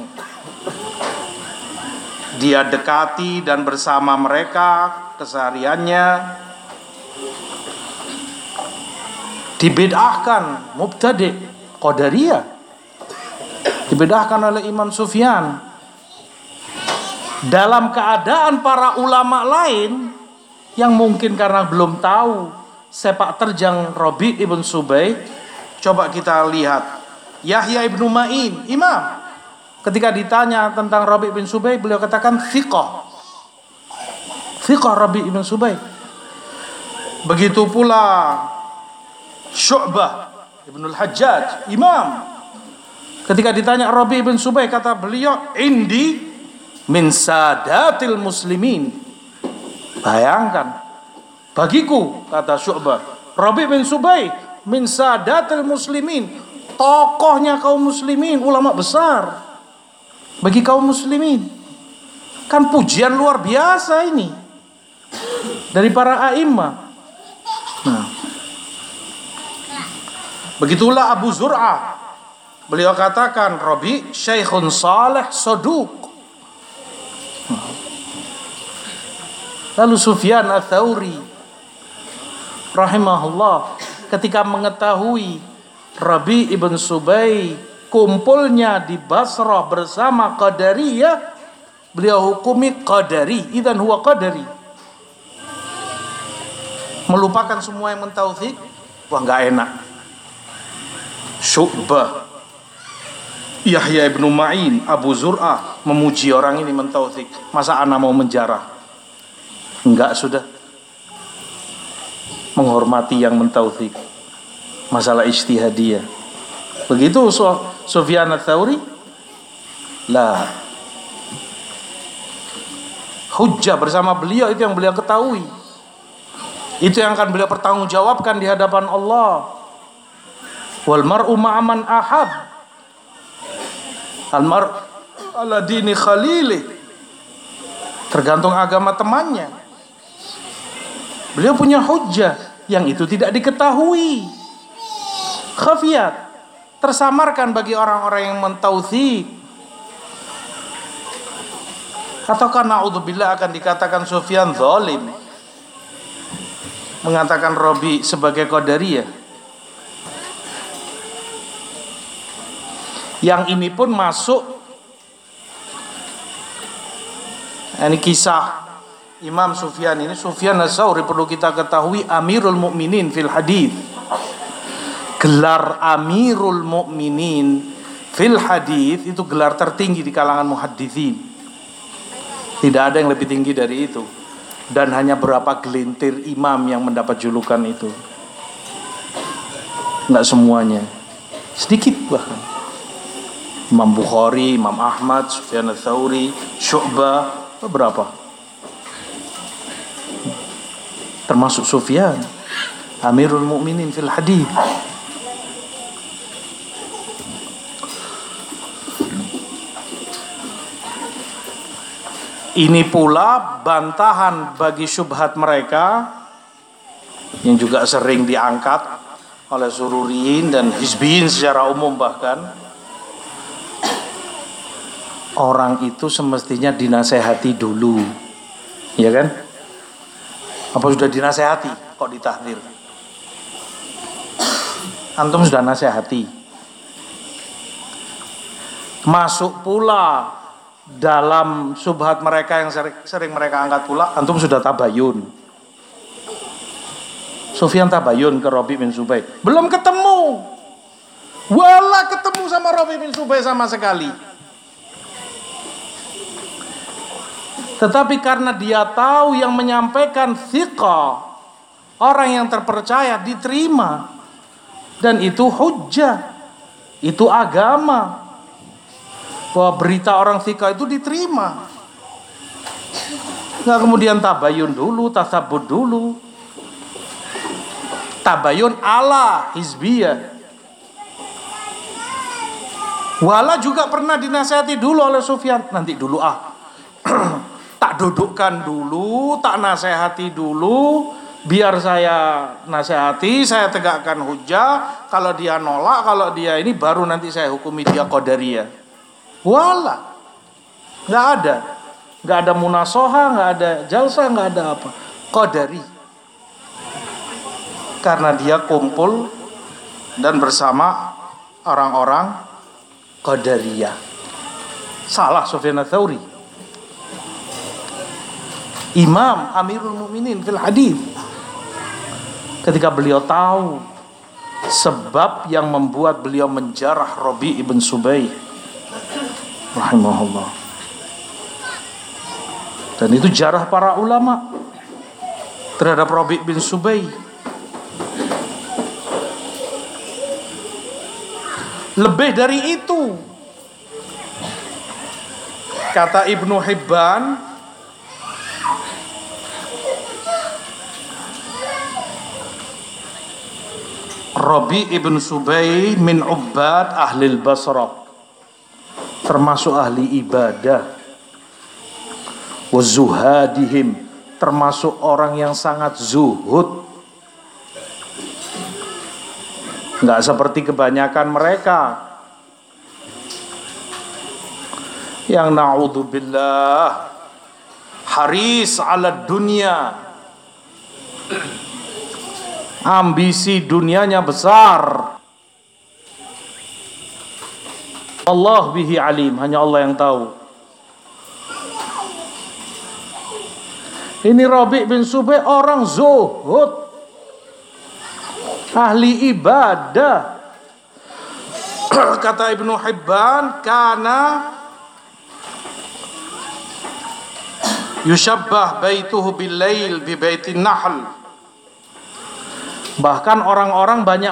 dia dekati dan bersama mereka kesehariannya dibid'ahkan, mubtadi' qadariyah, dibid'ahkan oleh Imam Sufyan. Dalam keadaan para ulama lain yang mungkin karena belum tahu sepak terjang Rabi ibn Subayh, coba kita lihat Yahya ibnu Ma'in, imam, ketika ditanya tentang Rabi bin Subayh, beliau katakan thiqah, thiqah Rabi ibn Subay. Begitu pula Syu'bah Ibnul Hajjaj, imam. Ketika ditanya Rabi ibn Subay, kata beliau, indi min sadatil muslimin. Bayangkan, bagiku, kata Syu'bah, Rabi bin Subay min sadatil muslimin, tokohnya kaum muslimin, ulama besar bagi kaum muslimin. Kan pujian luar biasa ini dari para a'immah. Nah, begitulah Abu Zur'ah, beliau katakan Rabi syaikhun salih saduq. Lalu Sufyan Ats-Tsauri rahimahullah ketika mengetahui Rabi ibn Subay kumpulnya di Basrah bersama Qadariyah, beliau hukumi Qadari, idzan huwa Qadari, melupakan semua yang mentauhid. Wah, nggak enak. Syu'bah, Yahya ibn Ma'in, Abu Zur'ah memuji orang ini mentauhid. Masa ana mau menjarah? Enggak, sudah menghormati yang mentauhid. Masalah ijtihadiyah. Begitu Sufyan Ats-Tsauri, lah, hujjah bersama beliau, itu yang beliau ketahui, itu yang akan beliau pertanggungjawabkan di hadapan Allah. Wal mar'u ma'aman ahab, al mar' ala dini khalili, tergantung agama temannya. Beliau punya hujjah yang itu tidak diketahui, khafiyat, tersamarkan bagi orang-orang yang mentauhid. Ataukah na'udzubillah akan dikatakan Sufyan zalim, mengatakan Rabi sebagai Qadariyah. Yang ini pun masuk, ini kisah Imam Sufyan ini. Sufyan Ats-Tsauri perlu kita ketahui Amirul Mukminin fil hadis. Gelar Amirul Mukminin fil hadis itu gelar tertinggi di kalangan muhadditsin. Tidak ada yang lebih tinggi dari itu. Dan hanya berapa gelintir imam yang mendapat julukan itu. Enggak semuanya, sedikit bahkan. Imam Bukhari, Imam Ahmad, Sufyan Ats-Tsauri, Syu'bah, beberapa. Termasuk Sufyan, Amirul Mukminin fil hadis. Ini pula bantahan bagi syubhat mereka yang juga sering diangkat oleh sururiyin dan hizbiyin secara umum. Bahkan orang itu semestinya dinasehati dulu, ya kan? Apa sudah dinasehati kok ditahdir? Antum sudah nasehati. Masuk pula dalam subhat mereka yang sering, sering mereka angkat pula, antum sudah tabayun. Sufyan tabayun ke Rabi bin Subay, belum ketemu, wala ketemu sama Rabi bin Subay sama sekali. Tetapi karena dia tahu yang menyampaikan thiqah, orang yang terpercaya, diterima, dan itu hujjah, itu agama, bahwa berita orang thiqah itu diterima. Nggak kemudian tabayun dulu, tasabut dulu, tabayun ala hizbiyah. Wala juga pernah dinasihati dulu oleh Sufyan, nanti dulu ah tak dudukkan dulu, tak nasihati dulu, biar saya nasihati, saya tegakkan hujjah. Kalau dia nolak, kalau dia ini, baru nanti saya hukumi dia Qadariyah. Wala, nggak ada, nggak ada munasoha, nggak ada jalsa, nggak ada apa, Qadari. Karena dia kumpul dan bersama orang-orang Qadariyah. Salah Sufyan Ats-Tsauri, Imam Amirul Mukminin fil hadis, ketika beliau tahu sebab yang membuat beliau menjarah Rabi ibn Subay rahimahullah. Dan itu jarah para ulama terhadap Rabi' bin Subay. Lebih dari itu, kata Ibnu Hibban, Rabi' ibn Subay min ubbad ahlil Basrah, termasuk ahli ibadah, wa zuhadihim, termasuk orang yang sangat zuhud, nggak seperti kebanyakan mereka yang na'udzubillah haris ala dunia, ambisi dunianya besar. Allah bihi alim, hanya Allah yang tahu. Ini Rabi' bin Subay orang zuhud, ahli ibadah. Kata Ibnu Hibban, kana yushabbah baituhu bil lail bi baitin nahl. Bahkan orang-orang banyak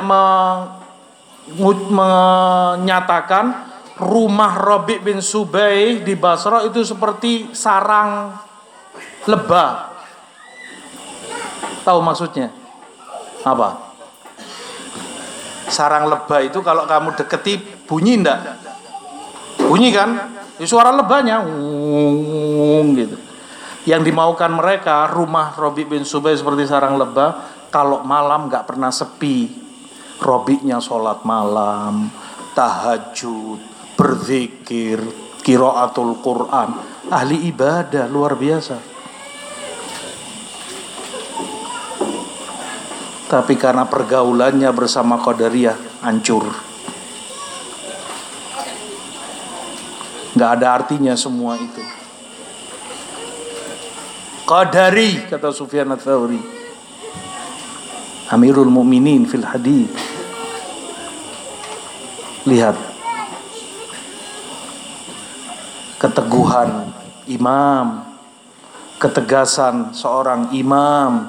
menyatakan rumah Rabi' bin Subay di Basra itu seperti sarang lebah. Tahu maksudnya apa? Sarang lebah itu kalau kamu deketi bunyi enggak? Bunyi kan? Itu suara lebahnya gitu. Yang dimaukan mereka, rumah Rabi' bin Subay seperti sarang lebah, kalau malam enggak pernah sepi. Rabi'nya sholat malam, tahajud, berzikir, qiraatul Quran, ahli ibadah luar biasa. Tapi karena pergaulannya bersama Qadariyah hancur. Nggak ada artinya semua itu. Qadari, kata Sufyan Ats-Tsauri, Amirul Mukminin fil hadits. Lihat keteguhan imam, ketegasan seorang imam.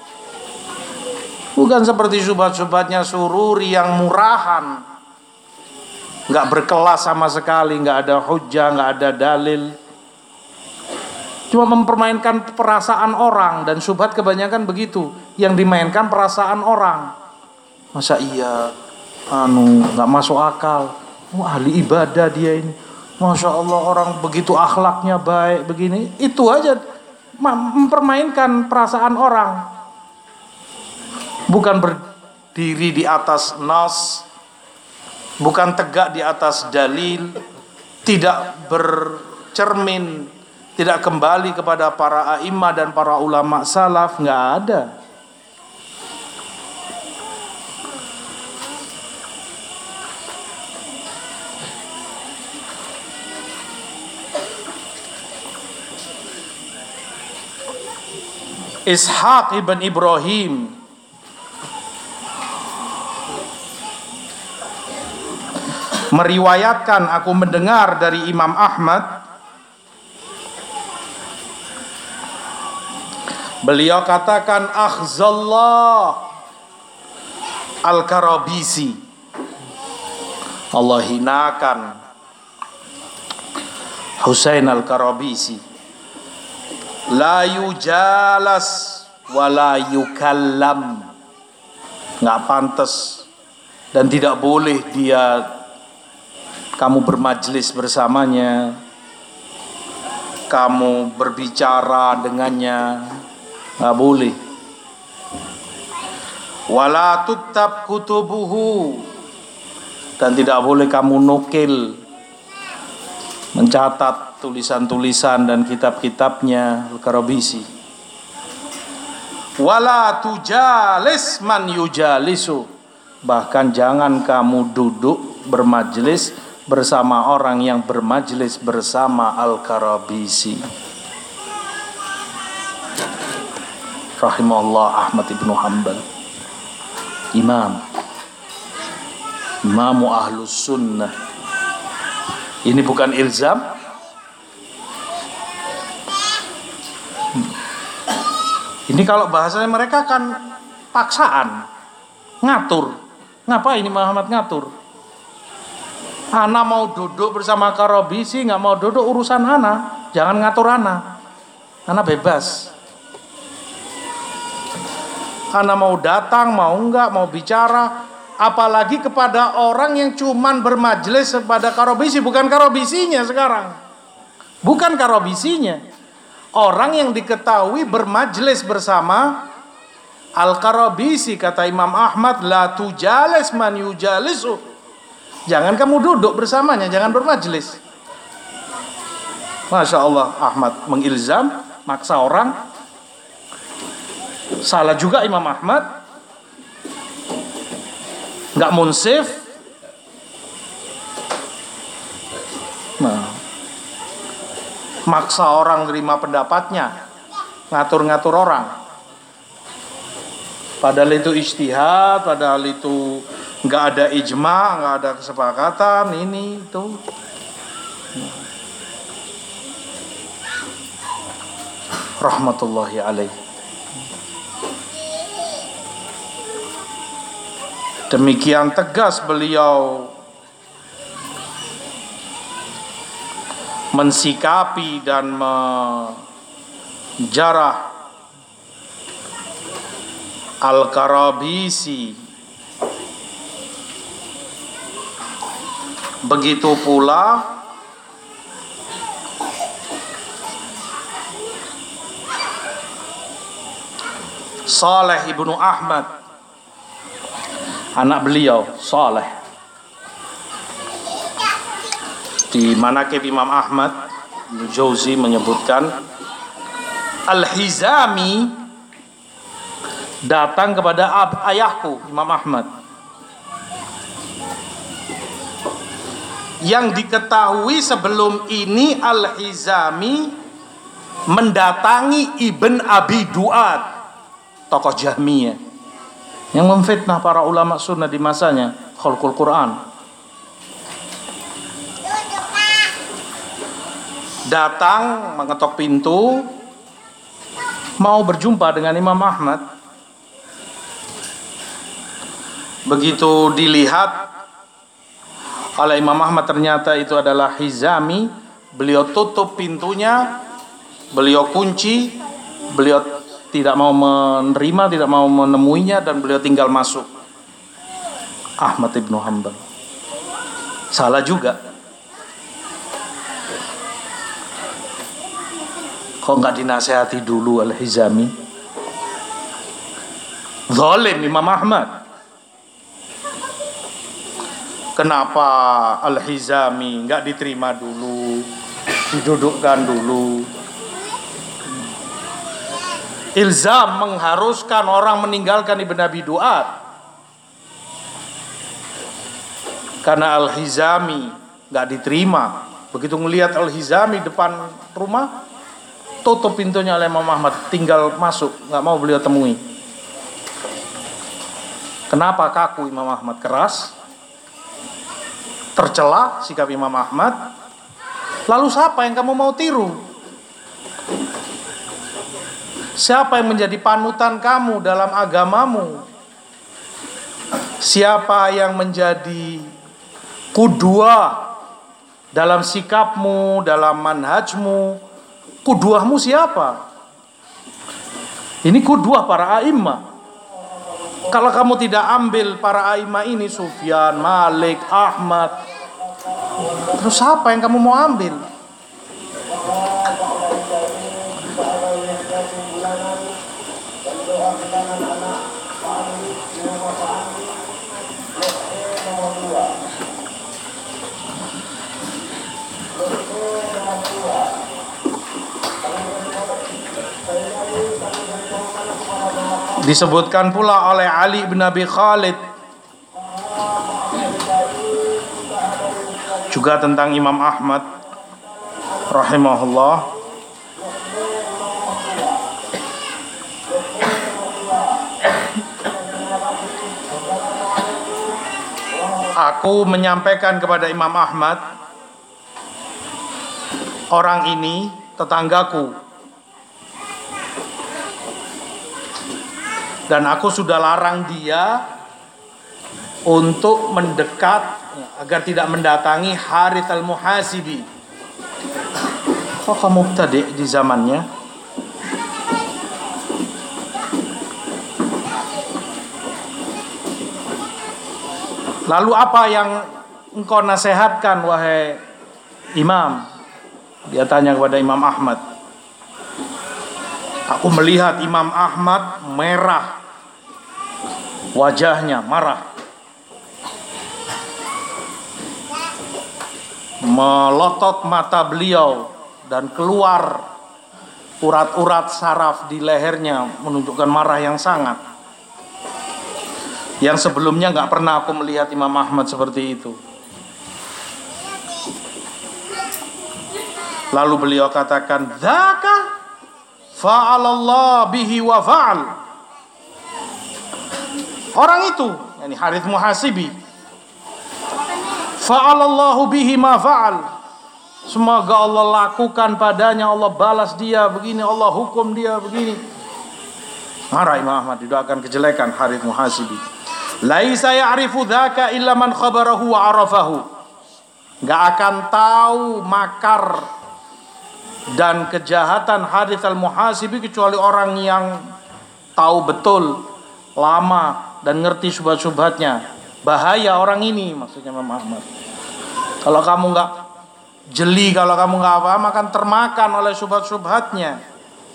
Bukan seperti syubhat-syubhatnya Sururi yang murahan, nggak berkelas sama sekali, nggak ada hujjah, nggak ada dalil, cuma mempermainkan perasaan orang. Dan syubhat kebanyakan begitu, yang dimainkan perasaan orang. Masa iya, anu nggak masuk akal. Oh, ahli ibadah dia ini, masya Allah, orang begitu akhlaknya baik begini. Itu aja mempermainkan perasaan orang. Bukan berdiri di atas nas, bukan tegak di atas dalil, tidak bercermin, tidak kembali kepada para a'imah dan para ulama salaf, nggak ada. Ishaq ibn Ibrahim meriwayatkan, aku mendengar dari Imam Ahmad, beliau katakan, akhzallah al-Karabisi, Allah hinakan Husain al-Karabisi, la yujalas wa la yukallam, nggak pantas dan tidak boleh dia kamu bermajlis bersamanya, kamu berbicara dengannya, nggak boleh. Wala tuktab kutubuhu, dan tidak boleh kamu nukil, mencatat tulisan-tulisan dan kitab-kitabnya Al-Karabisi. Wala tujalis man yujalisu, bahkan jangan kamu duduk bermajlis bersama orang yang bermajlis bersama Al-Karabisi. Rahimahullah Ahmad ibn Hanbal, imam, imamu ahlus sunnah. Ini bukan ilzam, Ini kalau bahasanya mereka kan paksaan, ngatur. Ngapain ini Muhammad ngatur? Ana mau duduk bersama Karobisi, nggak mau duduk urusan ana. Jangan ngatur ana. Ana bebas. Ana mau datang, mau enggak, mau bicara, apalagi kepada orang yang cuman bermajelis kepada Karobisi, bukan Karobisinya sekarang. Bukan Karobisinya. Orang yang diketahui bermajelis bersama Al-Karobisi, kata Imam Ahmad, la tujalis man yujalisu. Jangan kamu duduk bersamanya, jangan bermajelis. Masya Allah, Ahmad mengilzam, maksa orang. Salah juga Imam Ahmad, nggak munsif. Nah, maksa orang terima pendapatnya, ngatur-ngatur orang. Padahal itu ijtihad, padahal itu nggak ada ijma, nggak ada kesepakatan, ini itu. Rahmatullahi alaih. Demikian tegas beliau mensikapi dan menjarah Al-Karobisi. Begitu pula Saleh ibnu Ahmad, anak beliau Saleh. Di Manaqib Imam Ahmad, Ibnu Jauzi menyebutkan Al-Hizami datang kepada ab, ayahku Imam Ahmad, yang diketahui sebelum ini Al-Hizami mendatangi Ibn Abi Duat, tokoh Jahmiyah yang memfitnah para ulama sunnah di masanya, khalqul Quran. Datang mengetok pintu, mau berjumpa dengan Imam Ahmad. Begitu dilihat oleh Imam Ahmad, ternyata itu adalah Hizami. Beliau tutup pintunya, beliau kunci, beliau tidak mau menerima, tidak mau menemuinya, dan beliau tinggal masuk. Ahmad ibnu Hanbal salah juga. Kok nggak dinasehati dulu Al-Hizami? Zalim Imam Ahmad. Kenapa Al-Hizami nggak diterima dulu, didudukkan dulu? Ilzam mengharuskan orang meninggalkan Ibn Abi Duat. Karena Al-Hizami nggak diterima. Begitu ngelihat Al-Hizami depan rumah, tutup pintunya oleh Imam Ahmad, tinggal masuk, nggak mau beliau temui. Kenapa kaku Imam Ahmad? Keras, tercela sikap Imam Ahmad. Lalu siapa yang kamu mau tiru? Siapa yang menjadi panutan kamu dalam agamamu? Siapa yang menjadi kudua dalam sikapmu, dalam manhajmu? Kuduahmu siapa? Ini kuduah para a'immah. Kalau kamu tidak ambil para a'immah ini, Sufyan, Malik, Ahmad, terus siapa yang kamu mau ambil? Disebutkan pula oleh Ali bin Abi Khalid juga tentang Imam Ahmad rahimahullah. Aku menyampaikan kepada Imam Ahmad, orang ini tetanggaku, Dan aku sudah larang dia untuk mendekat agar tidak mendatangi Harits al-Muhasibi. Kok kamu tadi di zamannya? Lalu apa yang engkau nasihatkan wahai imam? Dia tanya kepada Imam Ahmad. Aku melihat Imam Ahmad merah, wajahnya marah, melotot mata beliau dan keluar urat-urat saraf di lehernya menunjukkan marah yang sangat. Yang sebelumnya nggak pernah aku melihat Imam Ahmad seperti itu. Lalu beliau katakan, "Dzaka fa'alallah bihi wa fa'al." Orang itu, yani Harits Muhasibi, fa'alallahu bihi ma fa'al. Semoga Allah lakukan padanya, Allah balas dia begini, Allah hukum dia begini. Marah Imam Ahmad, didoakan kejelekan Harits Muhasibi. Laisa ya'rifu dzaka illa man khabarahu wa arafahu. Enggak akan tahu makar dan kejahatan Harits al-Muhasibi kecuali orang yang tahu betul, lama dan ngerti syubhat-syubhatnya. Bahaya orang ini, maksudnya Imam Ahmad. Kalau kamu nggak jeli, kalau kamu nggak paham, akan termakan oleh syubhat-syubhatnya.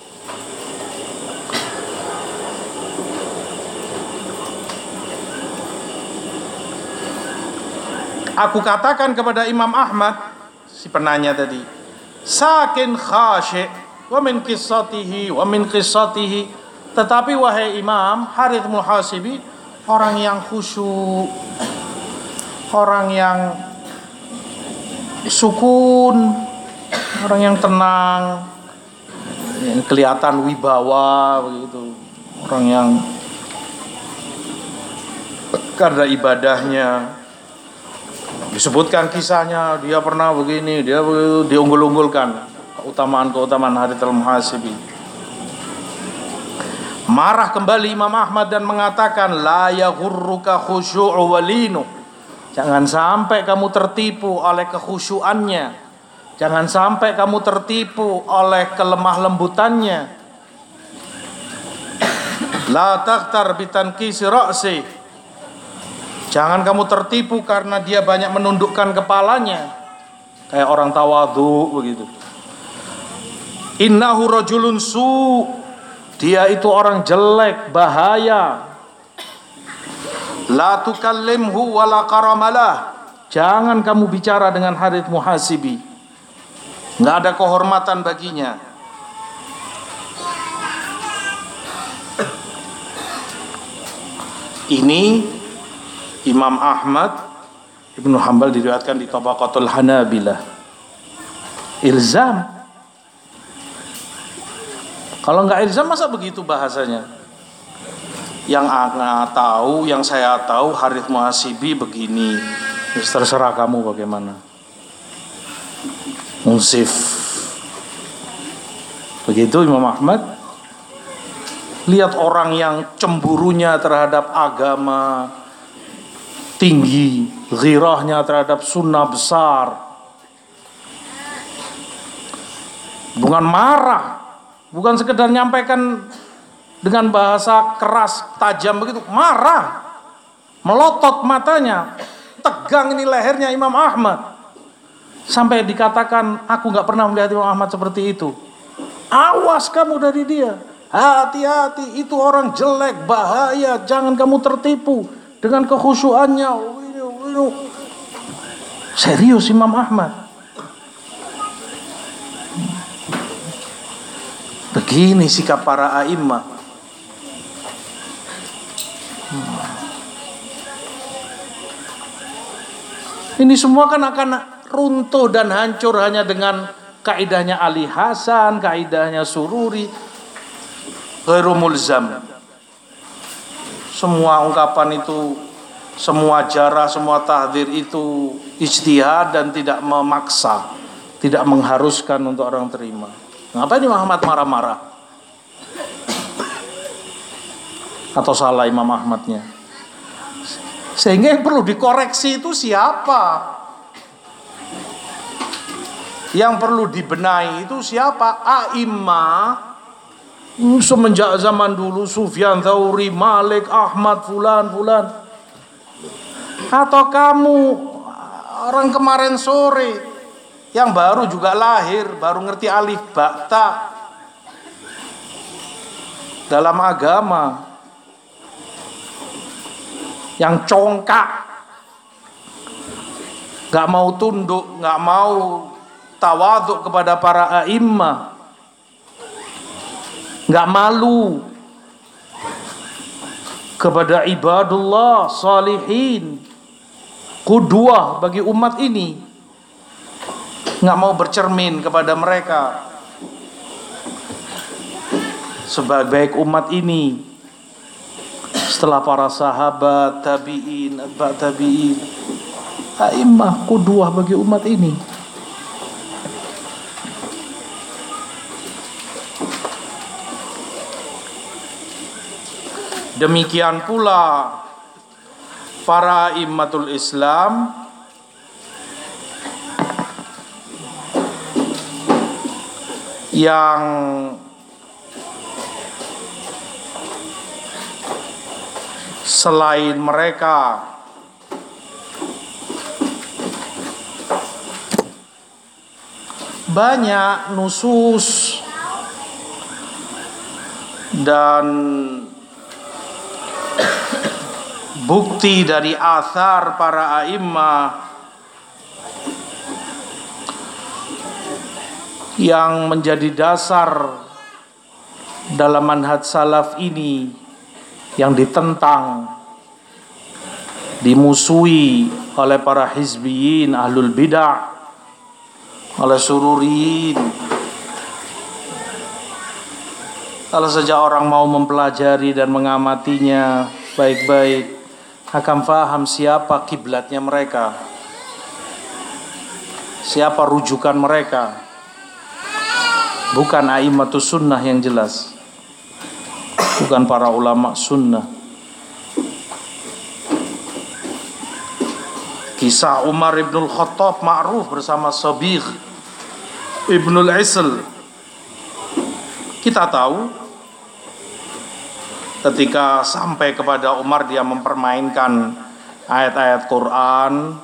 Aku katakan kepada Imam Ahmad, si penanya tadi, sakin khasyi wa min qissatihi wa min qissatihi. Tetapi wahai Imam, Harits Muhasibi orang yang khusyuk, orang yang sukun, orang yang tenang, yang kelihatan wibawa begitu, orang yang karena ibadahnya disebutkan kisahnya, dia pernah begini, dia begitu, diunggul-unggulkan keutamaan-keutamaan Harits al-Muhasibi. Marah kembali Imam Ahmad dan mengatakan, la yaghurruka khusyu'u walinu. Jangan sampai kamu tertipu oleh kekhusyuannya, jangan sampai kamu tertipu oleh kelemah lembutannya. La taghtar bitankisi ra'si. Jangan kamu tertipu karena dia banyak menundukkan kepalanya, kayak orang tawadhu begitu. Innahu rajulun su'. Dia itu orang jelek, bahaya. La tukallimhu wala karamalah. Jangan kamu bicara dengan Harits Muhasibi, nggak ada kehormatan baginya. Ini Imam Ahmad Ibnu Hanbal diriwayatkan di Tabaqatul Hanabilah. Ilzam. Kalau nggak ilzam masa begitu bahasanya? Yang ana tahu, yang saya tahu Harits Muhasibi begini. Terserah kamu bagaimana. Munsif. Begitu Imam Ahmad. Lihat orang yang cemburunya terhadap agama tinggi, ghirahnya terhadap sunnah besar. Bukan marah, bukan sekedar nyampaikan dengan bahasa keras, tajam begitu, marah, melotot matanya, tegang ini lehernya Imam Ahmad. Sampai dikatakan, aku gak pernah melihat Imam Ahmad seperti itu. Awas kamu dari dia, hati-hati, itu orang jelek, bahaya, jangan kamu tertipu dengan kekhusyuannya. Serius Imam Ahmad. Begini sikap para a'immah. Ini semua kan akan runtuh dan hancur hanya dengan kaidahnya Ali Hasan, kaidahnya Sururi, ghairu mulzam. Semua ungkapan itu, semua jarah, semua tahdzir itu ijtihad dan tidak memaksa, tidak mengharuskan untuk orang terima. Ngapain Muhammad marah-marah? atau salah Imam Ahmadnya. Sehingga yang perlu dikoreksi itu siapa? Yang perlu dibenahi itu siapa? A'immah semenjak zaman dulu, Sufyan Tsauri, Malik, Ahmad, fulan, fulan. Atau kamu orang kemarin sore yang baru juga lahir, baru ngerti alif ba ta dalam agama, yang congkak, gak mau tunduk, gak mau tawaduk kepada para a'immah, gak malu kepada ibadullah salihin, qudwah bagi umat ini, gak mau bercermin kepada mereka. Sebaik-baik umat ini setelah para sahabat, tabi'in, atba' tabi'in, a'immah qudwah bagi umat ini. Demikian pula para a'immatul Islam yang selain mereka banyak nusus dan bukti dari athar para a'immah yang menjadi dasar dalam manhaj salaf ini yang ditentang, dimusuhi oleh para hizbiyin, ahlul bid'ah, oleh sururiyin. Kalau saja orang mau mempelajari dan mengamatinya baik-baik, akan paham siapa kiblatnya mereka, siapa rujukan mereka. Bukan a'immatus sunnah yang jelas, bukan para ulama sunnah. Kisah Umar ibnul Khattab ma'ruf bersama Sabigh ibnul Isl. Kita tahu ketika sampai kepada Umar, dia mempermainkan ayat-ayat Quran,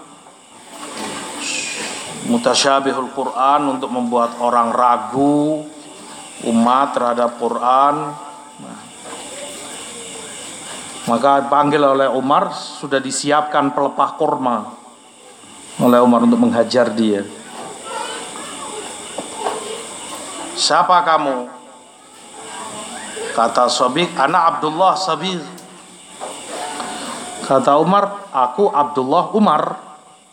mutasyabihul Quran, untuk membuat orang ragu umat terhadap Quran. Nah, maka panggil oleh Umar, sudah disiapkan pelepah kurma oleh Umar untuk menghajar dia. Siapa kamu? Kata Sabigh, ana Abdullah Sabigh. Kata Umar, aku Abdullah Umar.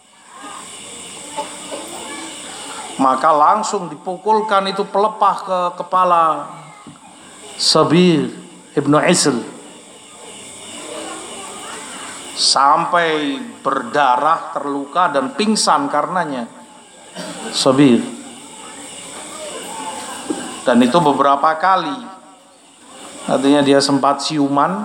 Maka langsung dipukulkan itu pelepah ke kepala Sabigh ibnu Isl sampai berdarah, terluka dan pingsan karenanya Sabigh. Dan itu beberapa kali, artinya dia sempat siuman,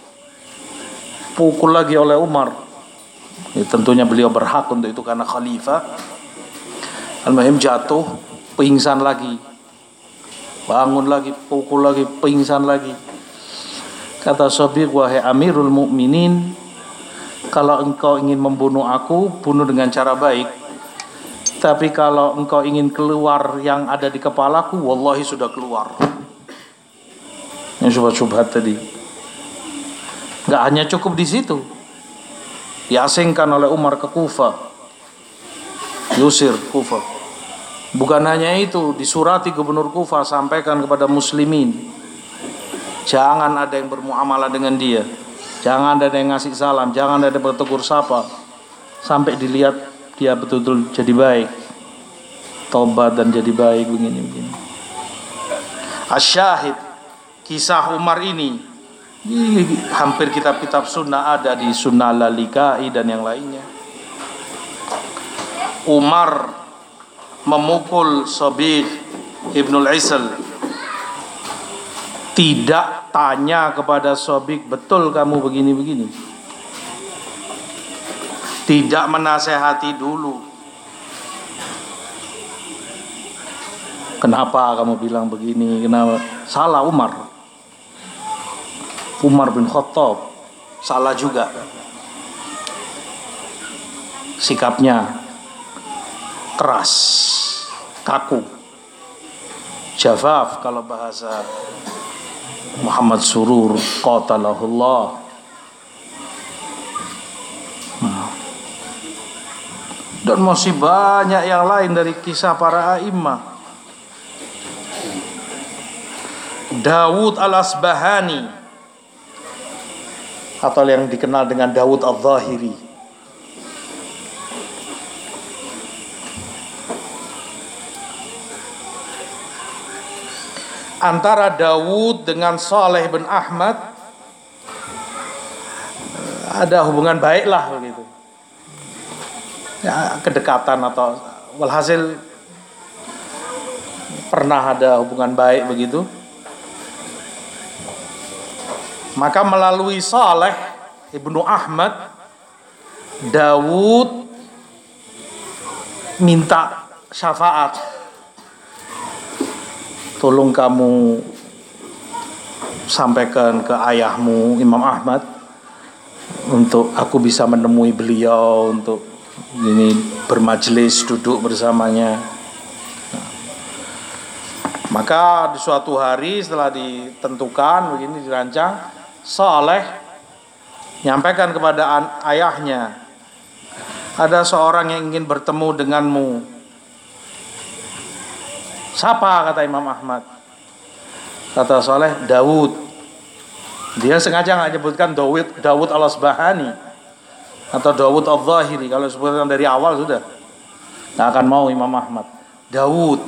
pukul lagi oleh Umar. Ya, tentunya beliau berhak untuk itu karena khalifah. Al-Mahim jatuh, pingsan lagi, bangun lagi, pukul lagi, pingsan lagi. Kata Sabigh, wahai Amirul Mukminin, kalau engkau ingin membunuh aku, bunuh dengan cara baik. Tapi kalau engkau ingin keluar yang ada di kepalaku, wallahi sudah keluar. Yang syubhat-syubhat tadi. Gak hanya cukup di situ, diasingkan oleh Umar ke Kufah, diusir Kufah. Bukan hanya itu, disurati gubernur Kufah, sampaikan kepada muslimin, jangan ada yang bermuamalah dengan dia, jangan ada yang ngasih salam, jangan ada yang bertegur sapa, sampai dilihat dia betul-betul jadi baik, tobat dan jadi baik, begini-begini. Asyahid, kisah Umar ini, ini hampir kitab-kitab sunnah ada, di Sunnah Lalikai dan yang lainnya. Umar memukul Sabigh ibnul Isl Tidak tanya kepada Sobik, betul kamu begini-begini. Tidak menasehati dulu. Kenapa kamu bilang begini? Kenapa? Salah Umar. Umar bin Khattab salah juga. Sikapnya keras, kaku, jafaf kalau bahasa Muhammad Surur qatalahullah. Dan masih banyak yang lain dari kisah para a'immah. Dawud al-Asbahani, atau yang dikenal dengan Dawud al-Zahiri, antara Dawud dengan Saleh bin Ahmad ada hubungan baiklah begitu, ya, kedekatan atau walhasil pernah ada hubungan baik begitu. Maka melalui Saleh ibnu Ahmad, Dawud minta syafaat, tolong kamu sampaikan ke ayahmu Imam Ahmad untuk aku bisa menemui beliau, untuk ini bermajelis, duduk bersamanya. Maka di suatu hari setelah ditentukan begini, dirancang, Saleh nyampaikan kepada ayahnya, ada seorang yang ingin bertemu denganmu. Siapa? Kata Imam Ahmad. Kata Saleh, Dawud. Dia sengaja nggak nyebutkan Dawud, Dawud al-Asbahani atau Dawud al-Zahiri. Kalau sebutkan dari awal sudah nggak akan mau Imam Ahmad. Dawud.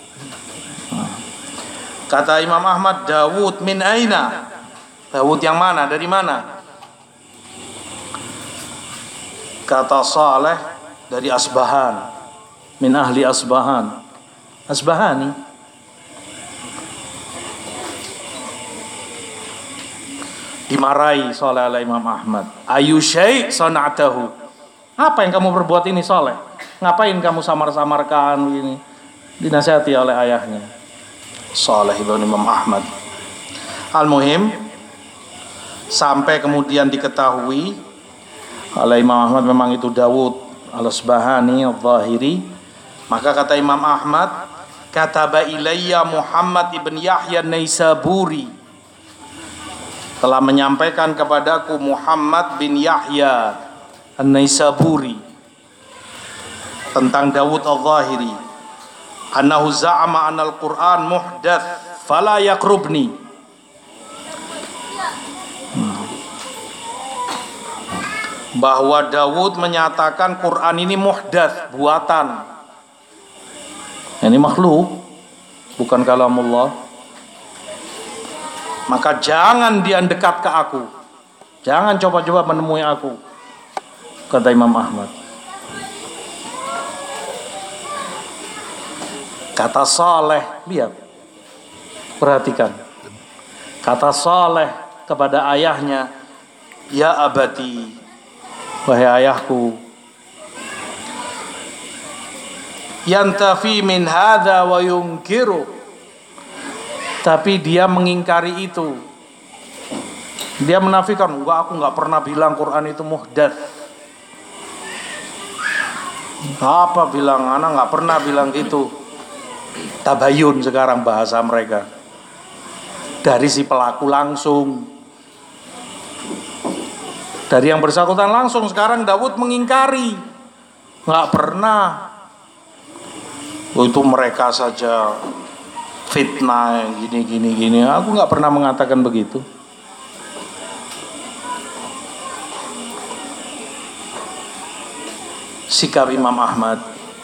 Kata Imam Ahmad, Dawud min aina? Dawud yang mana? Dari mana? Kata Saleh, dari Asbahan, min ahli Asbahan. Asbahani. Dimarahi Saleh oleh Imam Ahmad. Ayu syai' sana'tahu. Apa yang kamu perbuat ini Saleh? Ngapain kamu samar-samarkan begini? Dinasihati oleh ayahnya Saleh ibn Imam Ahmad. Al-muhim, sampai kemudian diketahui oleh Imam Ahmad memang itu Dawud al-Asbahani al-Zahiri. Maka kata Imam Ahmad, kataba ilayya Muhammad ibn Yahya Naisaburi, telah menyampaikan kepadaku Muhammad bin Yahya An-Naisaburi tentang Dawud al-Zahiri, annahu za'ama anal Qur'an muhdats fala yakrubni. Bahwa Dawud menyatakan Quran ini muhdats, buatan. Ini makhluk, bukan kalamullah. Maka jangan dia dekat ke aku, jangan coba-coba menemui aku, kata Imam Ahmad. Kata Saleh, lihat, perhatikan. Kata Saleh kepada ayahnya, ya abati, wahai ayahku, yantafi min hadza wa yunkiru, tapi dia mengingkari itu. Dia menafikan, enggak, aku enggak pernah bilang Quran itu muhdats. Apa bilang, anak enggak pernah bilang gitu. Tabayun sekarang bahasa mereka, dari si pelaku langsung, dari yang bersangkutan langsung. Sekarang Dawud mengingkari, enggak pernah. Oh, itu mereka saja fitnah gini gini gini. Aku nggak pernah mengatakan begitu. Sikap Imam Ahmad.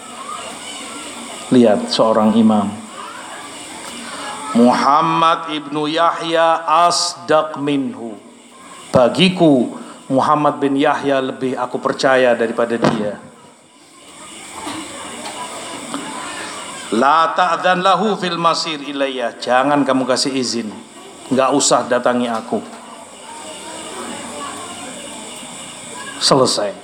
Lihat seorang imam. Muhammad ibnu Yahya asdaq minhu. Bagiku Muhammad bin Yahya lebih aku percaya daripada dia. La ta'dzan lahu fil masir ilayya. Jangan kamu kasih izin nggak usah datangi aku. Selesai.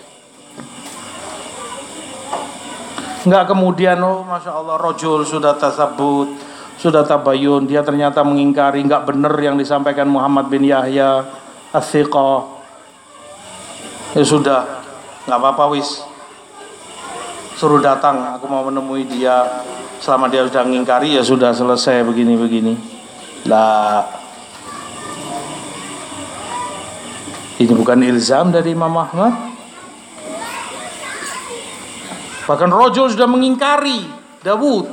Nggak kemudian, oh masya Allah, rojul sudah tasabut, sudah tabayun, dia ternyata mengingkari, nggak benar yang disampaikan Muhammad bin Yahya As-Siqah. Ya sudah, nggak apa-apa wis, suruh datang, aku mau menemui dia. Selama dia sudah mengingkari, ya sudah selesai begini-begini. Lah, ini bukan ilzam dari Imam Ahmad. Bahkan rojul sudah mengingkari Dawud.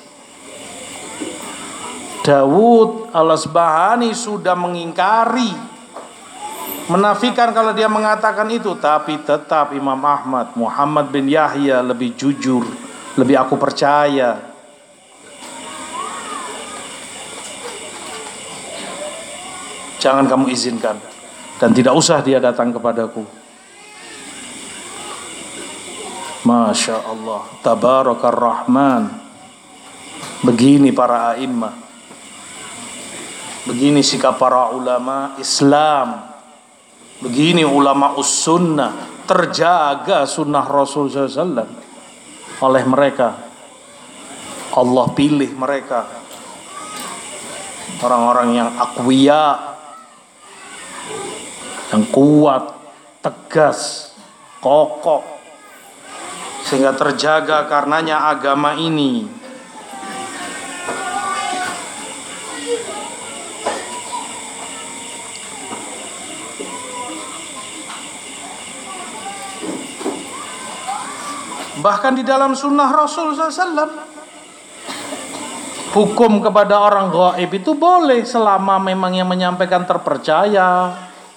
Dawud al-Asbahani sudah mengingkari, menafikan kalau dia mengatakan itu. Tapi tetap Imam Ahmad, Muhammad bin Yahya lebih jujur, lebih aku percaya. Jangan kamu izinkan, dan tidak usah dia datang kepadaku. Masya Allah, Tabarakar Rahman. Begini para a'immah, begini sikap para ulama Islam, begini ulama us-sunnah, terjaga sunnah Rasul sallallahu alaihi wasallam oleh mereka. Allah pilih mereka, orang-orang yang aqwiya, yang kuat, tegas, kokoh, sehingga terjaga karenanya agama ini. Bahkan di dalam sunnah Rasul sallallahu alaihi wasallam, hukum kepada orang gaib itu boleh selama memang yang menyampaikan terpercaya,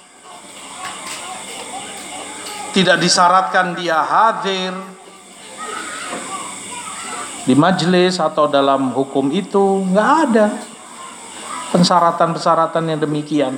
tidak disyaratkan dia hadir di majelis atau dalam hukum itu. Nggak ada persyaratan-persyaratan yang demikian.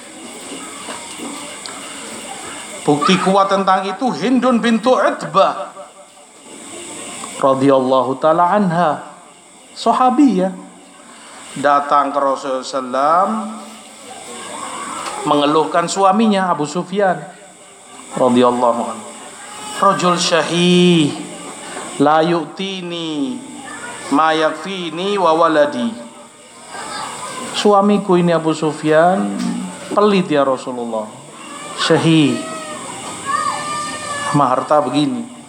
Bukti kuat tentang itu Hindun bintu Utbah radhiyallahu ta'ala anha, sahabiyah, datang ke Rasulullah sallallahu alaihi wasallam mengeluhkan suaminya Abu Sufyan radhiyallahu anhu. Rajul syahih la yu'tini ma yakfini wa waladi. Suamiku ini Abu Sufyan pelit ya Rasulullah, syahih, sama harta begini.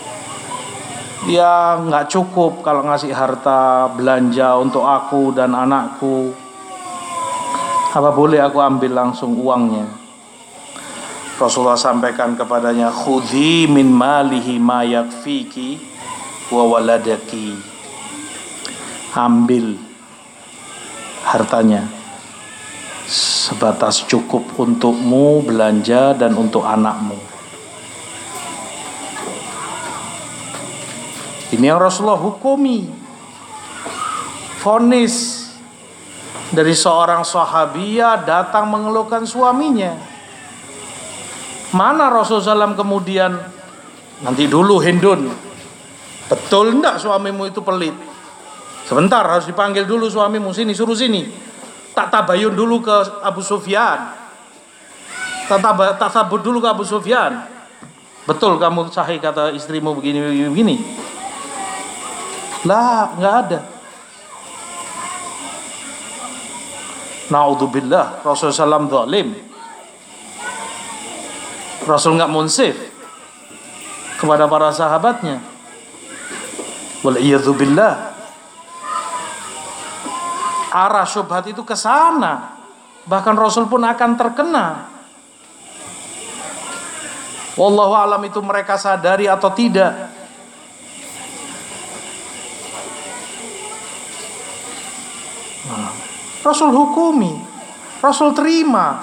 Dia nggak cukup kalau ngasih harta belanja untuk aku dan anakku. Apa boleh aku ambil langsung uangnya? Rasulullah sampaikan kepadanya, khudhi min malihi ma yakfiki wa waladaki. Ambil hartanya sebatas cukup untukmu belanja dan untuk anakmu. Ini yang Rasulullah hukumi, vonis dari seorang sahabiyah datang mengeluhkan suaminya. Mana Rasulullah sallallahu alaihi wasallam kemudian, nanti dulu Hindun, betul enggak suamimu itu pelit? Sebentar, harus dipanggil dulu suamimu, sini, suruh sini. Tak tabayun dulu ke Abu Sufyan, tak, tab- tak sabut dulu ke Abu Sufyan. Betul kamu sahih kata istrimu begini begini, begini. Lah, nggak ada. Naudzubillah, Rasulullah sallallahu alaihi wasallam zalim. Rasul nggak munsif kepada para sahabatnya. Wal'iyadzubillah. Arah syubhat itu ke sana. Bahkan Rasul pun akan terkena. Wallahu alam itu mereka sadari atau tidak. Rasul hukumi, Rasul terima.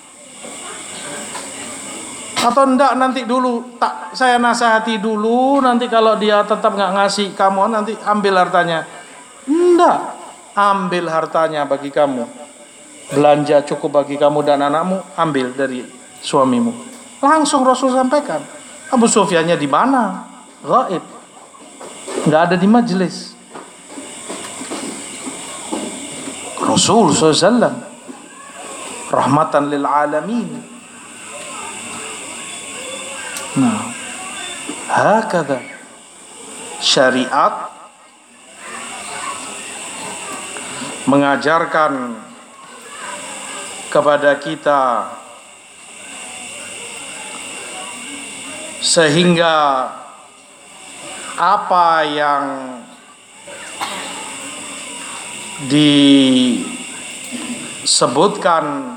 Atau enggak nanti dulu, tak saya nasihati dulu, nanti kalau dia tetap nggak ngasih kamu, nanti ambil hartanya. Enggak, ambil hartanya bagi kamu, belanja cukup bagi kamu dan anakmu, ambil dari suamimu. Langsung Rasul sampaikan. Abu Sufyannya di mana? Gaib, nggak ada di majelis. Rasul sallallahu alaihi wasallam rahmatan lil alamin. Nah, hakadha syariat mengajarkan kepada kita sehingga apa yang disebutkan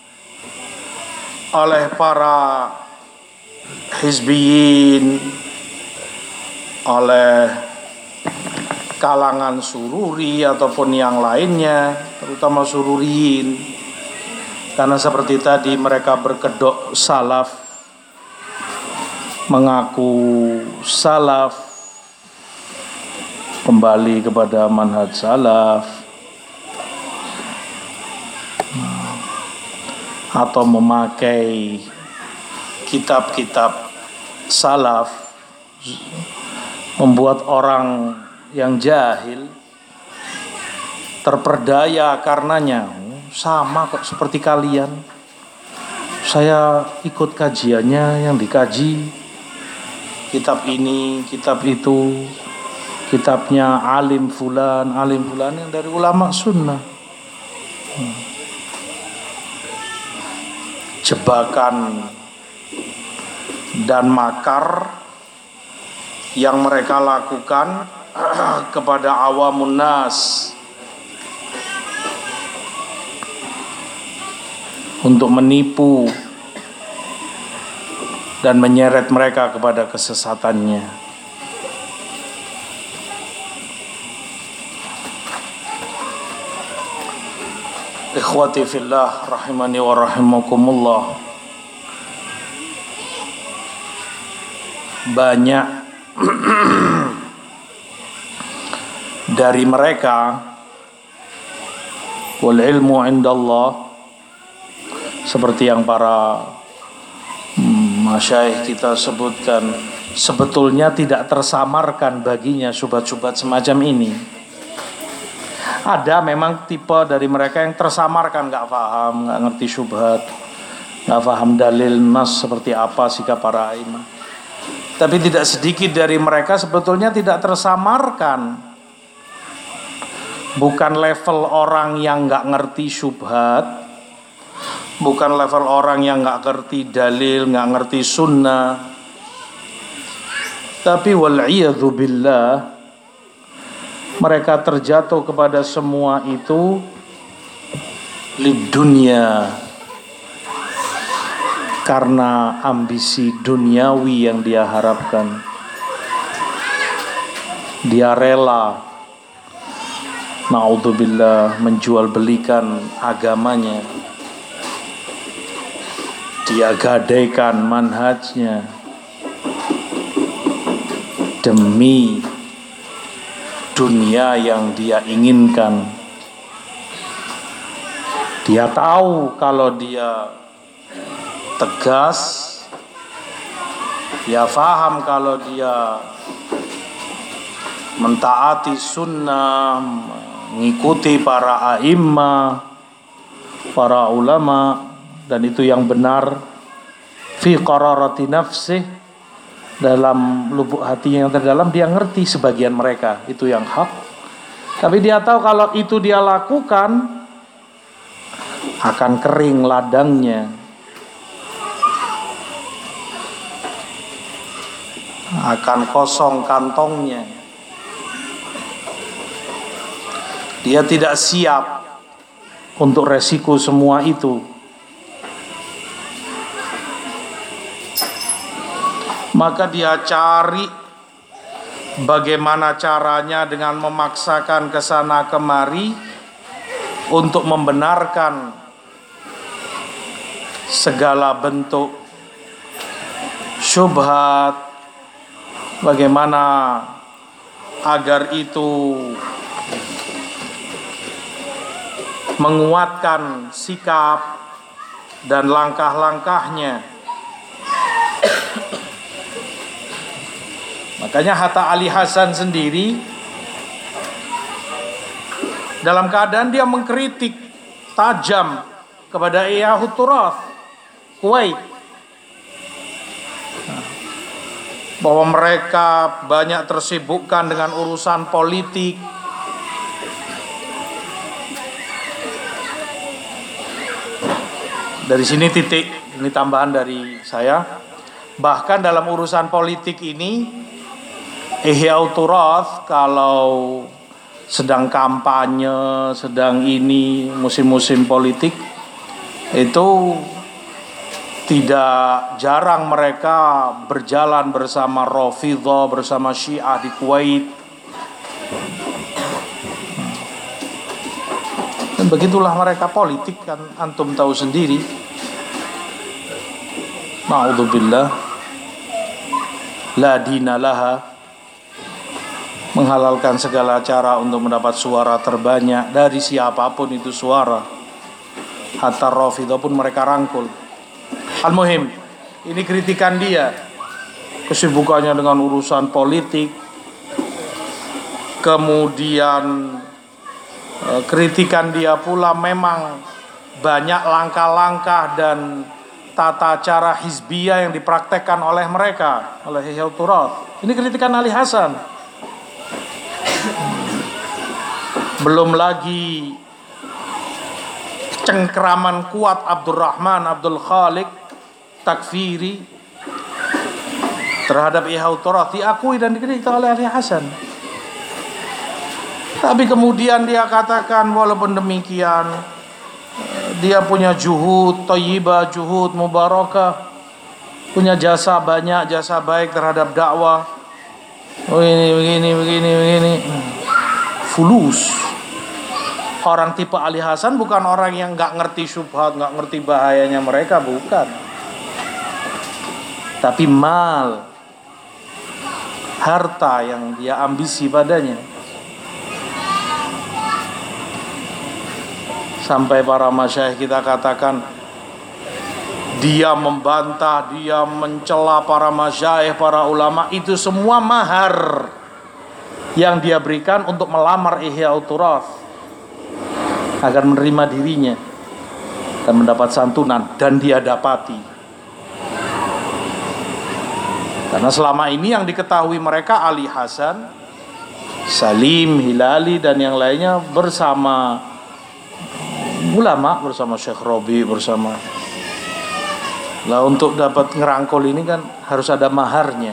oleh para hizbiyin, oleh kalangan sururi ataupun yang lainnya, terutama sururiyin, karena seperti tadi mereka berkedok salaf, mengaku salaf, kembali kepada manhaj salaf, atau memakai kitab-kitab salaf, membuat orang yang jahil terperdaya karenanya. Sama kok seperti kalian, saya ikut kajiannya yang dikaji kitab ini, kitab itu, kitabnya alim fulan, alim fulan yang dari ulama sunnah. hmm. Jebakan dan makar yang mereka lakukan kepada awamun nas untuk menipu dan menyeret mereka kepada kesesatannya. Ikhwati fillah rahimani wa rahimakumullah. Banyak dari mereka, wal ilmu indallah, seperti yang para masyayikh kita sebutkan, sebetulnya tidak tersamarkan baginya syubhat-syubhat semacam ini. Ada memang tipe dari mereka yang tersamarkan, gak paham, gak ngerti syubhat, gak paham dalil nas seperti apa sikap para imam. Tapi tidak sedikit dari mereka sebetulnya tidak tersamarkan. Bukan level orang yang gak ngerti syubhat, bukan level orang yang gak ngerti dalil, gak ngerti sunnah, tapi wal'iyadzu billah, mereka terjatuh kepada semua itu lid dunya, karena ambisi duniawi yang dia harapkan. Dia rela, na'udzubillah, menjual belikan agamanya, dia gadaikan manhajnya demi dunia yang dia inginkan. Dia tahu kalau dia tegas, dia faham kalau dia mentaati sunnah, mengikuti para a'immah, para ulama, dan itu yang benar, fi qararati nafsih, dalam lubuk hati yang terdalam dia ngerti sebagian mereka itu yang hak. Tapi dia tahu kalau itu dia lakukan akan kering ladangnya, akan kosong kantongnya. Dia tidak siap untuk resiko semua itu. Maka dia cari bagaimana caranya dengan memaksakan kesana kemari untuk membenarkan segala bentuk syubhat, bagaimana agar itu menguatkan sikap dan langkah-langkahnya. Makanya Hatta Ali Hasan sendiri dalam keadaan dia mengkritik tajam kepada Ihya'ut Turath Kuwait bahwa mereka banyak tersibukkan dengan urusan politik. Dari sini titik, ini tambahan dari saya. Bahkan dalam urusan politik ini, Ihya'ut Turath kalau sedang kampanye, sedang ini musim-musim politik, itu tidak jarang mereka berjalan bersama Rafidhah, bersama Syiah di Kuwait. Dan begitulah mereka politik, kan antum tahu sendiri. Na'udzubillah. La dina laha, menghalalkan segala cara untuk mendapat suara terbanyak dari siapapun itu suara. Hatta Rafidhah pun mereka rangkul. Al-Muhim, ini kritikan dia, kesibukannya dengan urusan politik. Kemudian kritikan dia pula memang banyak langkah-langkah dan tata cara hizbiyah yang dipraktekkan oleh mereka, oleh Ihya'ut Turath. Ini kritikan Ali Hasan. Belum lagi cengkeraman kuat Abdurrahman Abdul Khaliq takfiri terhadap Ihya'ut Turath diakui dan dikritik oleh Ali Hasan. Tapi kemudian dia katakan walaupun demikian dia punya juhud thayyibah, juhud mubarakah, punya jasa banyak, jasa baik terhadap dakwah. Oh ini begini begini begini. Fulus. Orang tipe Ali Hasan bukan orang yang nggak ngerti syubhat, nggak ngerti bahayanya mereka, bukan. Tapi mal, harta yang dia ambisi padanya. Sampai para masyayikh kita katakan dia membantah, dia mencela para masyayikh, para ulama, itu semua mahar yang dia berikan untuk melamar Ihya'ut Turath agar menerima dirinya dan mendapat santunan, dan dia dapati. Karena selama ini yang diketahui mereka Ali Hasan, Salim, Hilali dan yang lainnya bersama ulama, bersama Syekh Robi, bersama. Lah untuk dapat ngerangkul ini kan harus ada maharnya.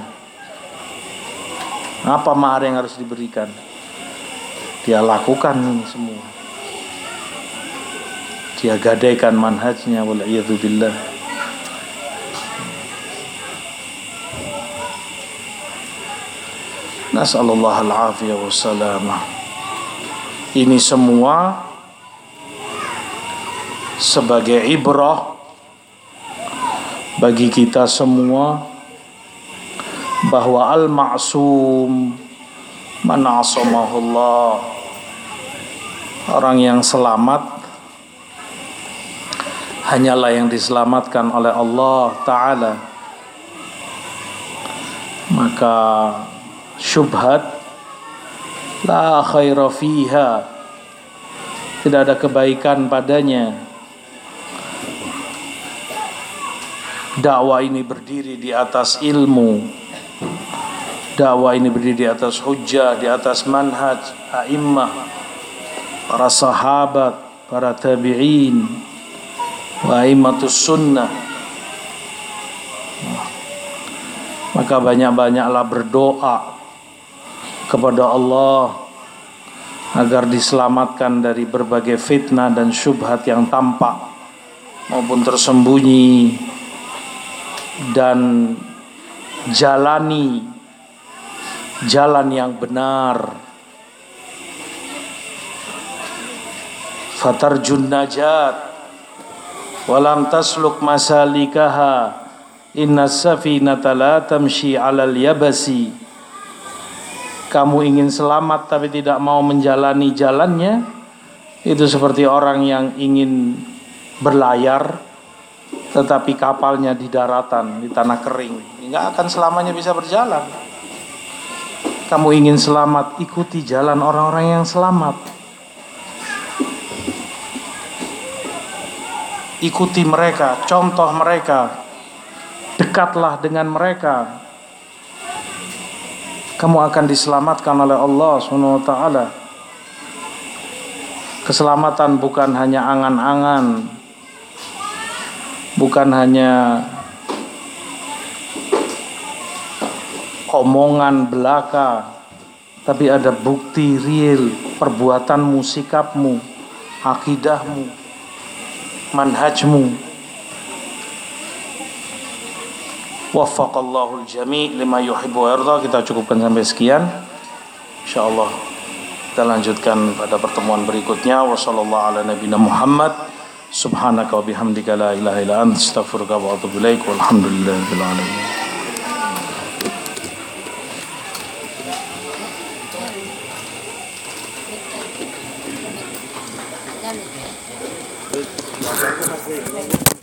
Apa mahar yang harus diberikan? Dia lakukan ini semua. Dia gadaikan manhajnya, wal'iyadzubillah. Nas'alullah al-afiyah wassalamah. Ini semua sebagai ibrah bagi kita semua bahwa al-ma'sum man asamahullah, orang yang selamat hanyalah yang diselamatkan oleh Allah Ta'ala. Maka syubhat la khaira fiha, tidak ada kebaikan padanya. Dakwah ini berdiri di atas ilmu, dakwah ini berdiri di atas hujjah, di atas manhaj a'immah, para sahabat, para tabi'in, wa a'immatus sunnah. Maka banyak-banyaklah berdoa kepada Allah agar diselamatkan dari berbagai fitnah dan syubhat yang tampak maupun tersembunyi, dan jalani jalan yang benar. Fatarjun najat walam tasluk masalikaha innas safinata la tamshi 'alal yabasi. Kamu ingin selamat tapi tidak mau menjalani jalannya, itu seperti orang yang ingin berlayar tetapi kapalnya di daratan, di tanah kering, nggak akan selamanya bisa berjalan. Kamu ingin selamat, ikuti jalan orang-orang yang selamat. ikuti mereka, contoh mereka, dekatlah dengan mereka. Kamu akan diselamatkan oleh Allah subhanahu wa taala. Keselamatan bukan hanya angan-angan, bukan hanya omongan belaka, tapi ada bukti real, perbuatanmu, sikapmu, akidahmu, manhajmu. Waffaqallahul jami' lima yuhibbu wa yarda. Kita cukupkan sampai sekian. Insyaallah kita lanjutkan pada pertemuan berikutnya. Wassallallahu ala nabiyina Muhammad. Subhanaka wa bihamdika la ilaha illa anta astaghfiruka wa atubu ilaik. Walhamdulillahirabbil alamin. Dan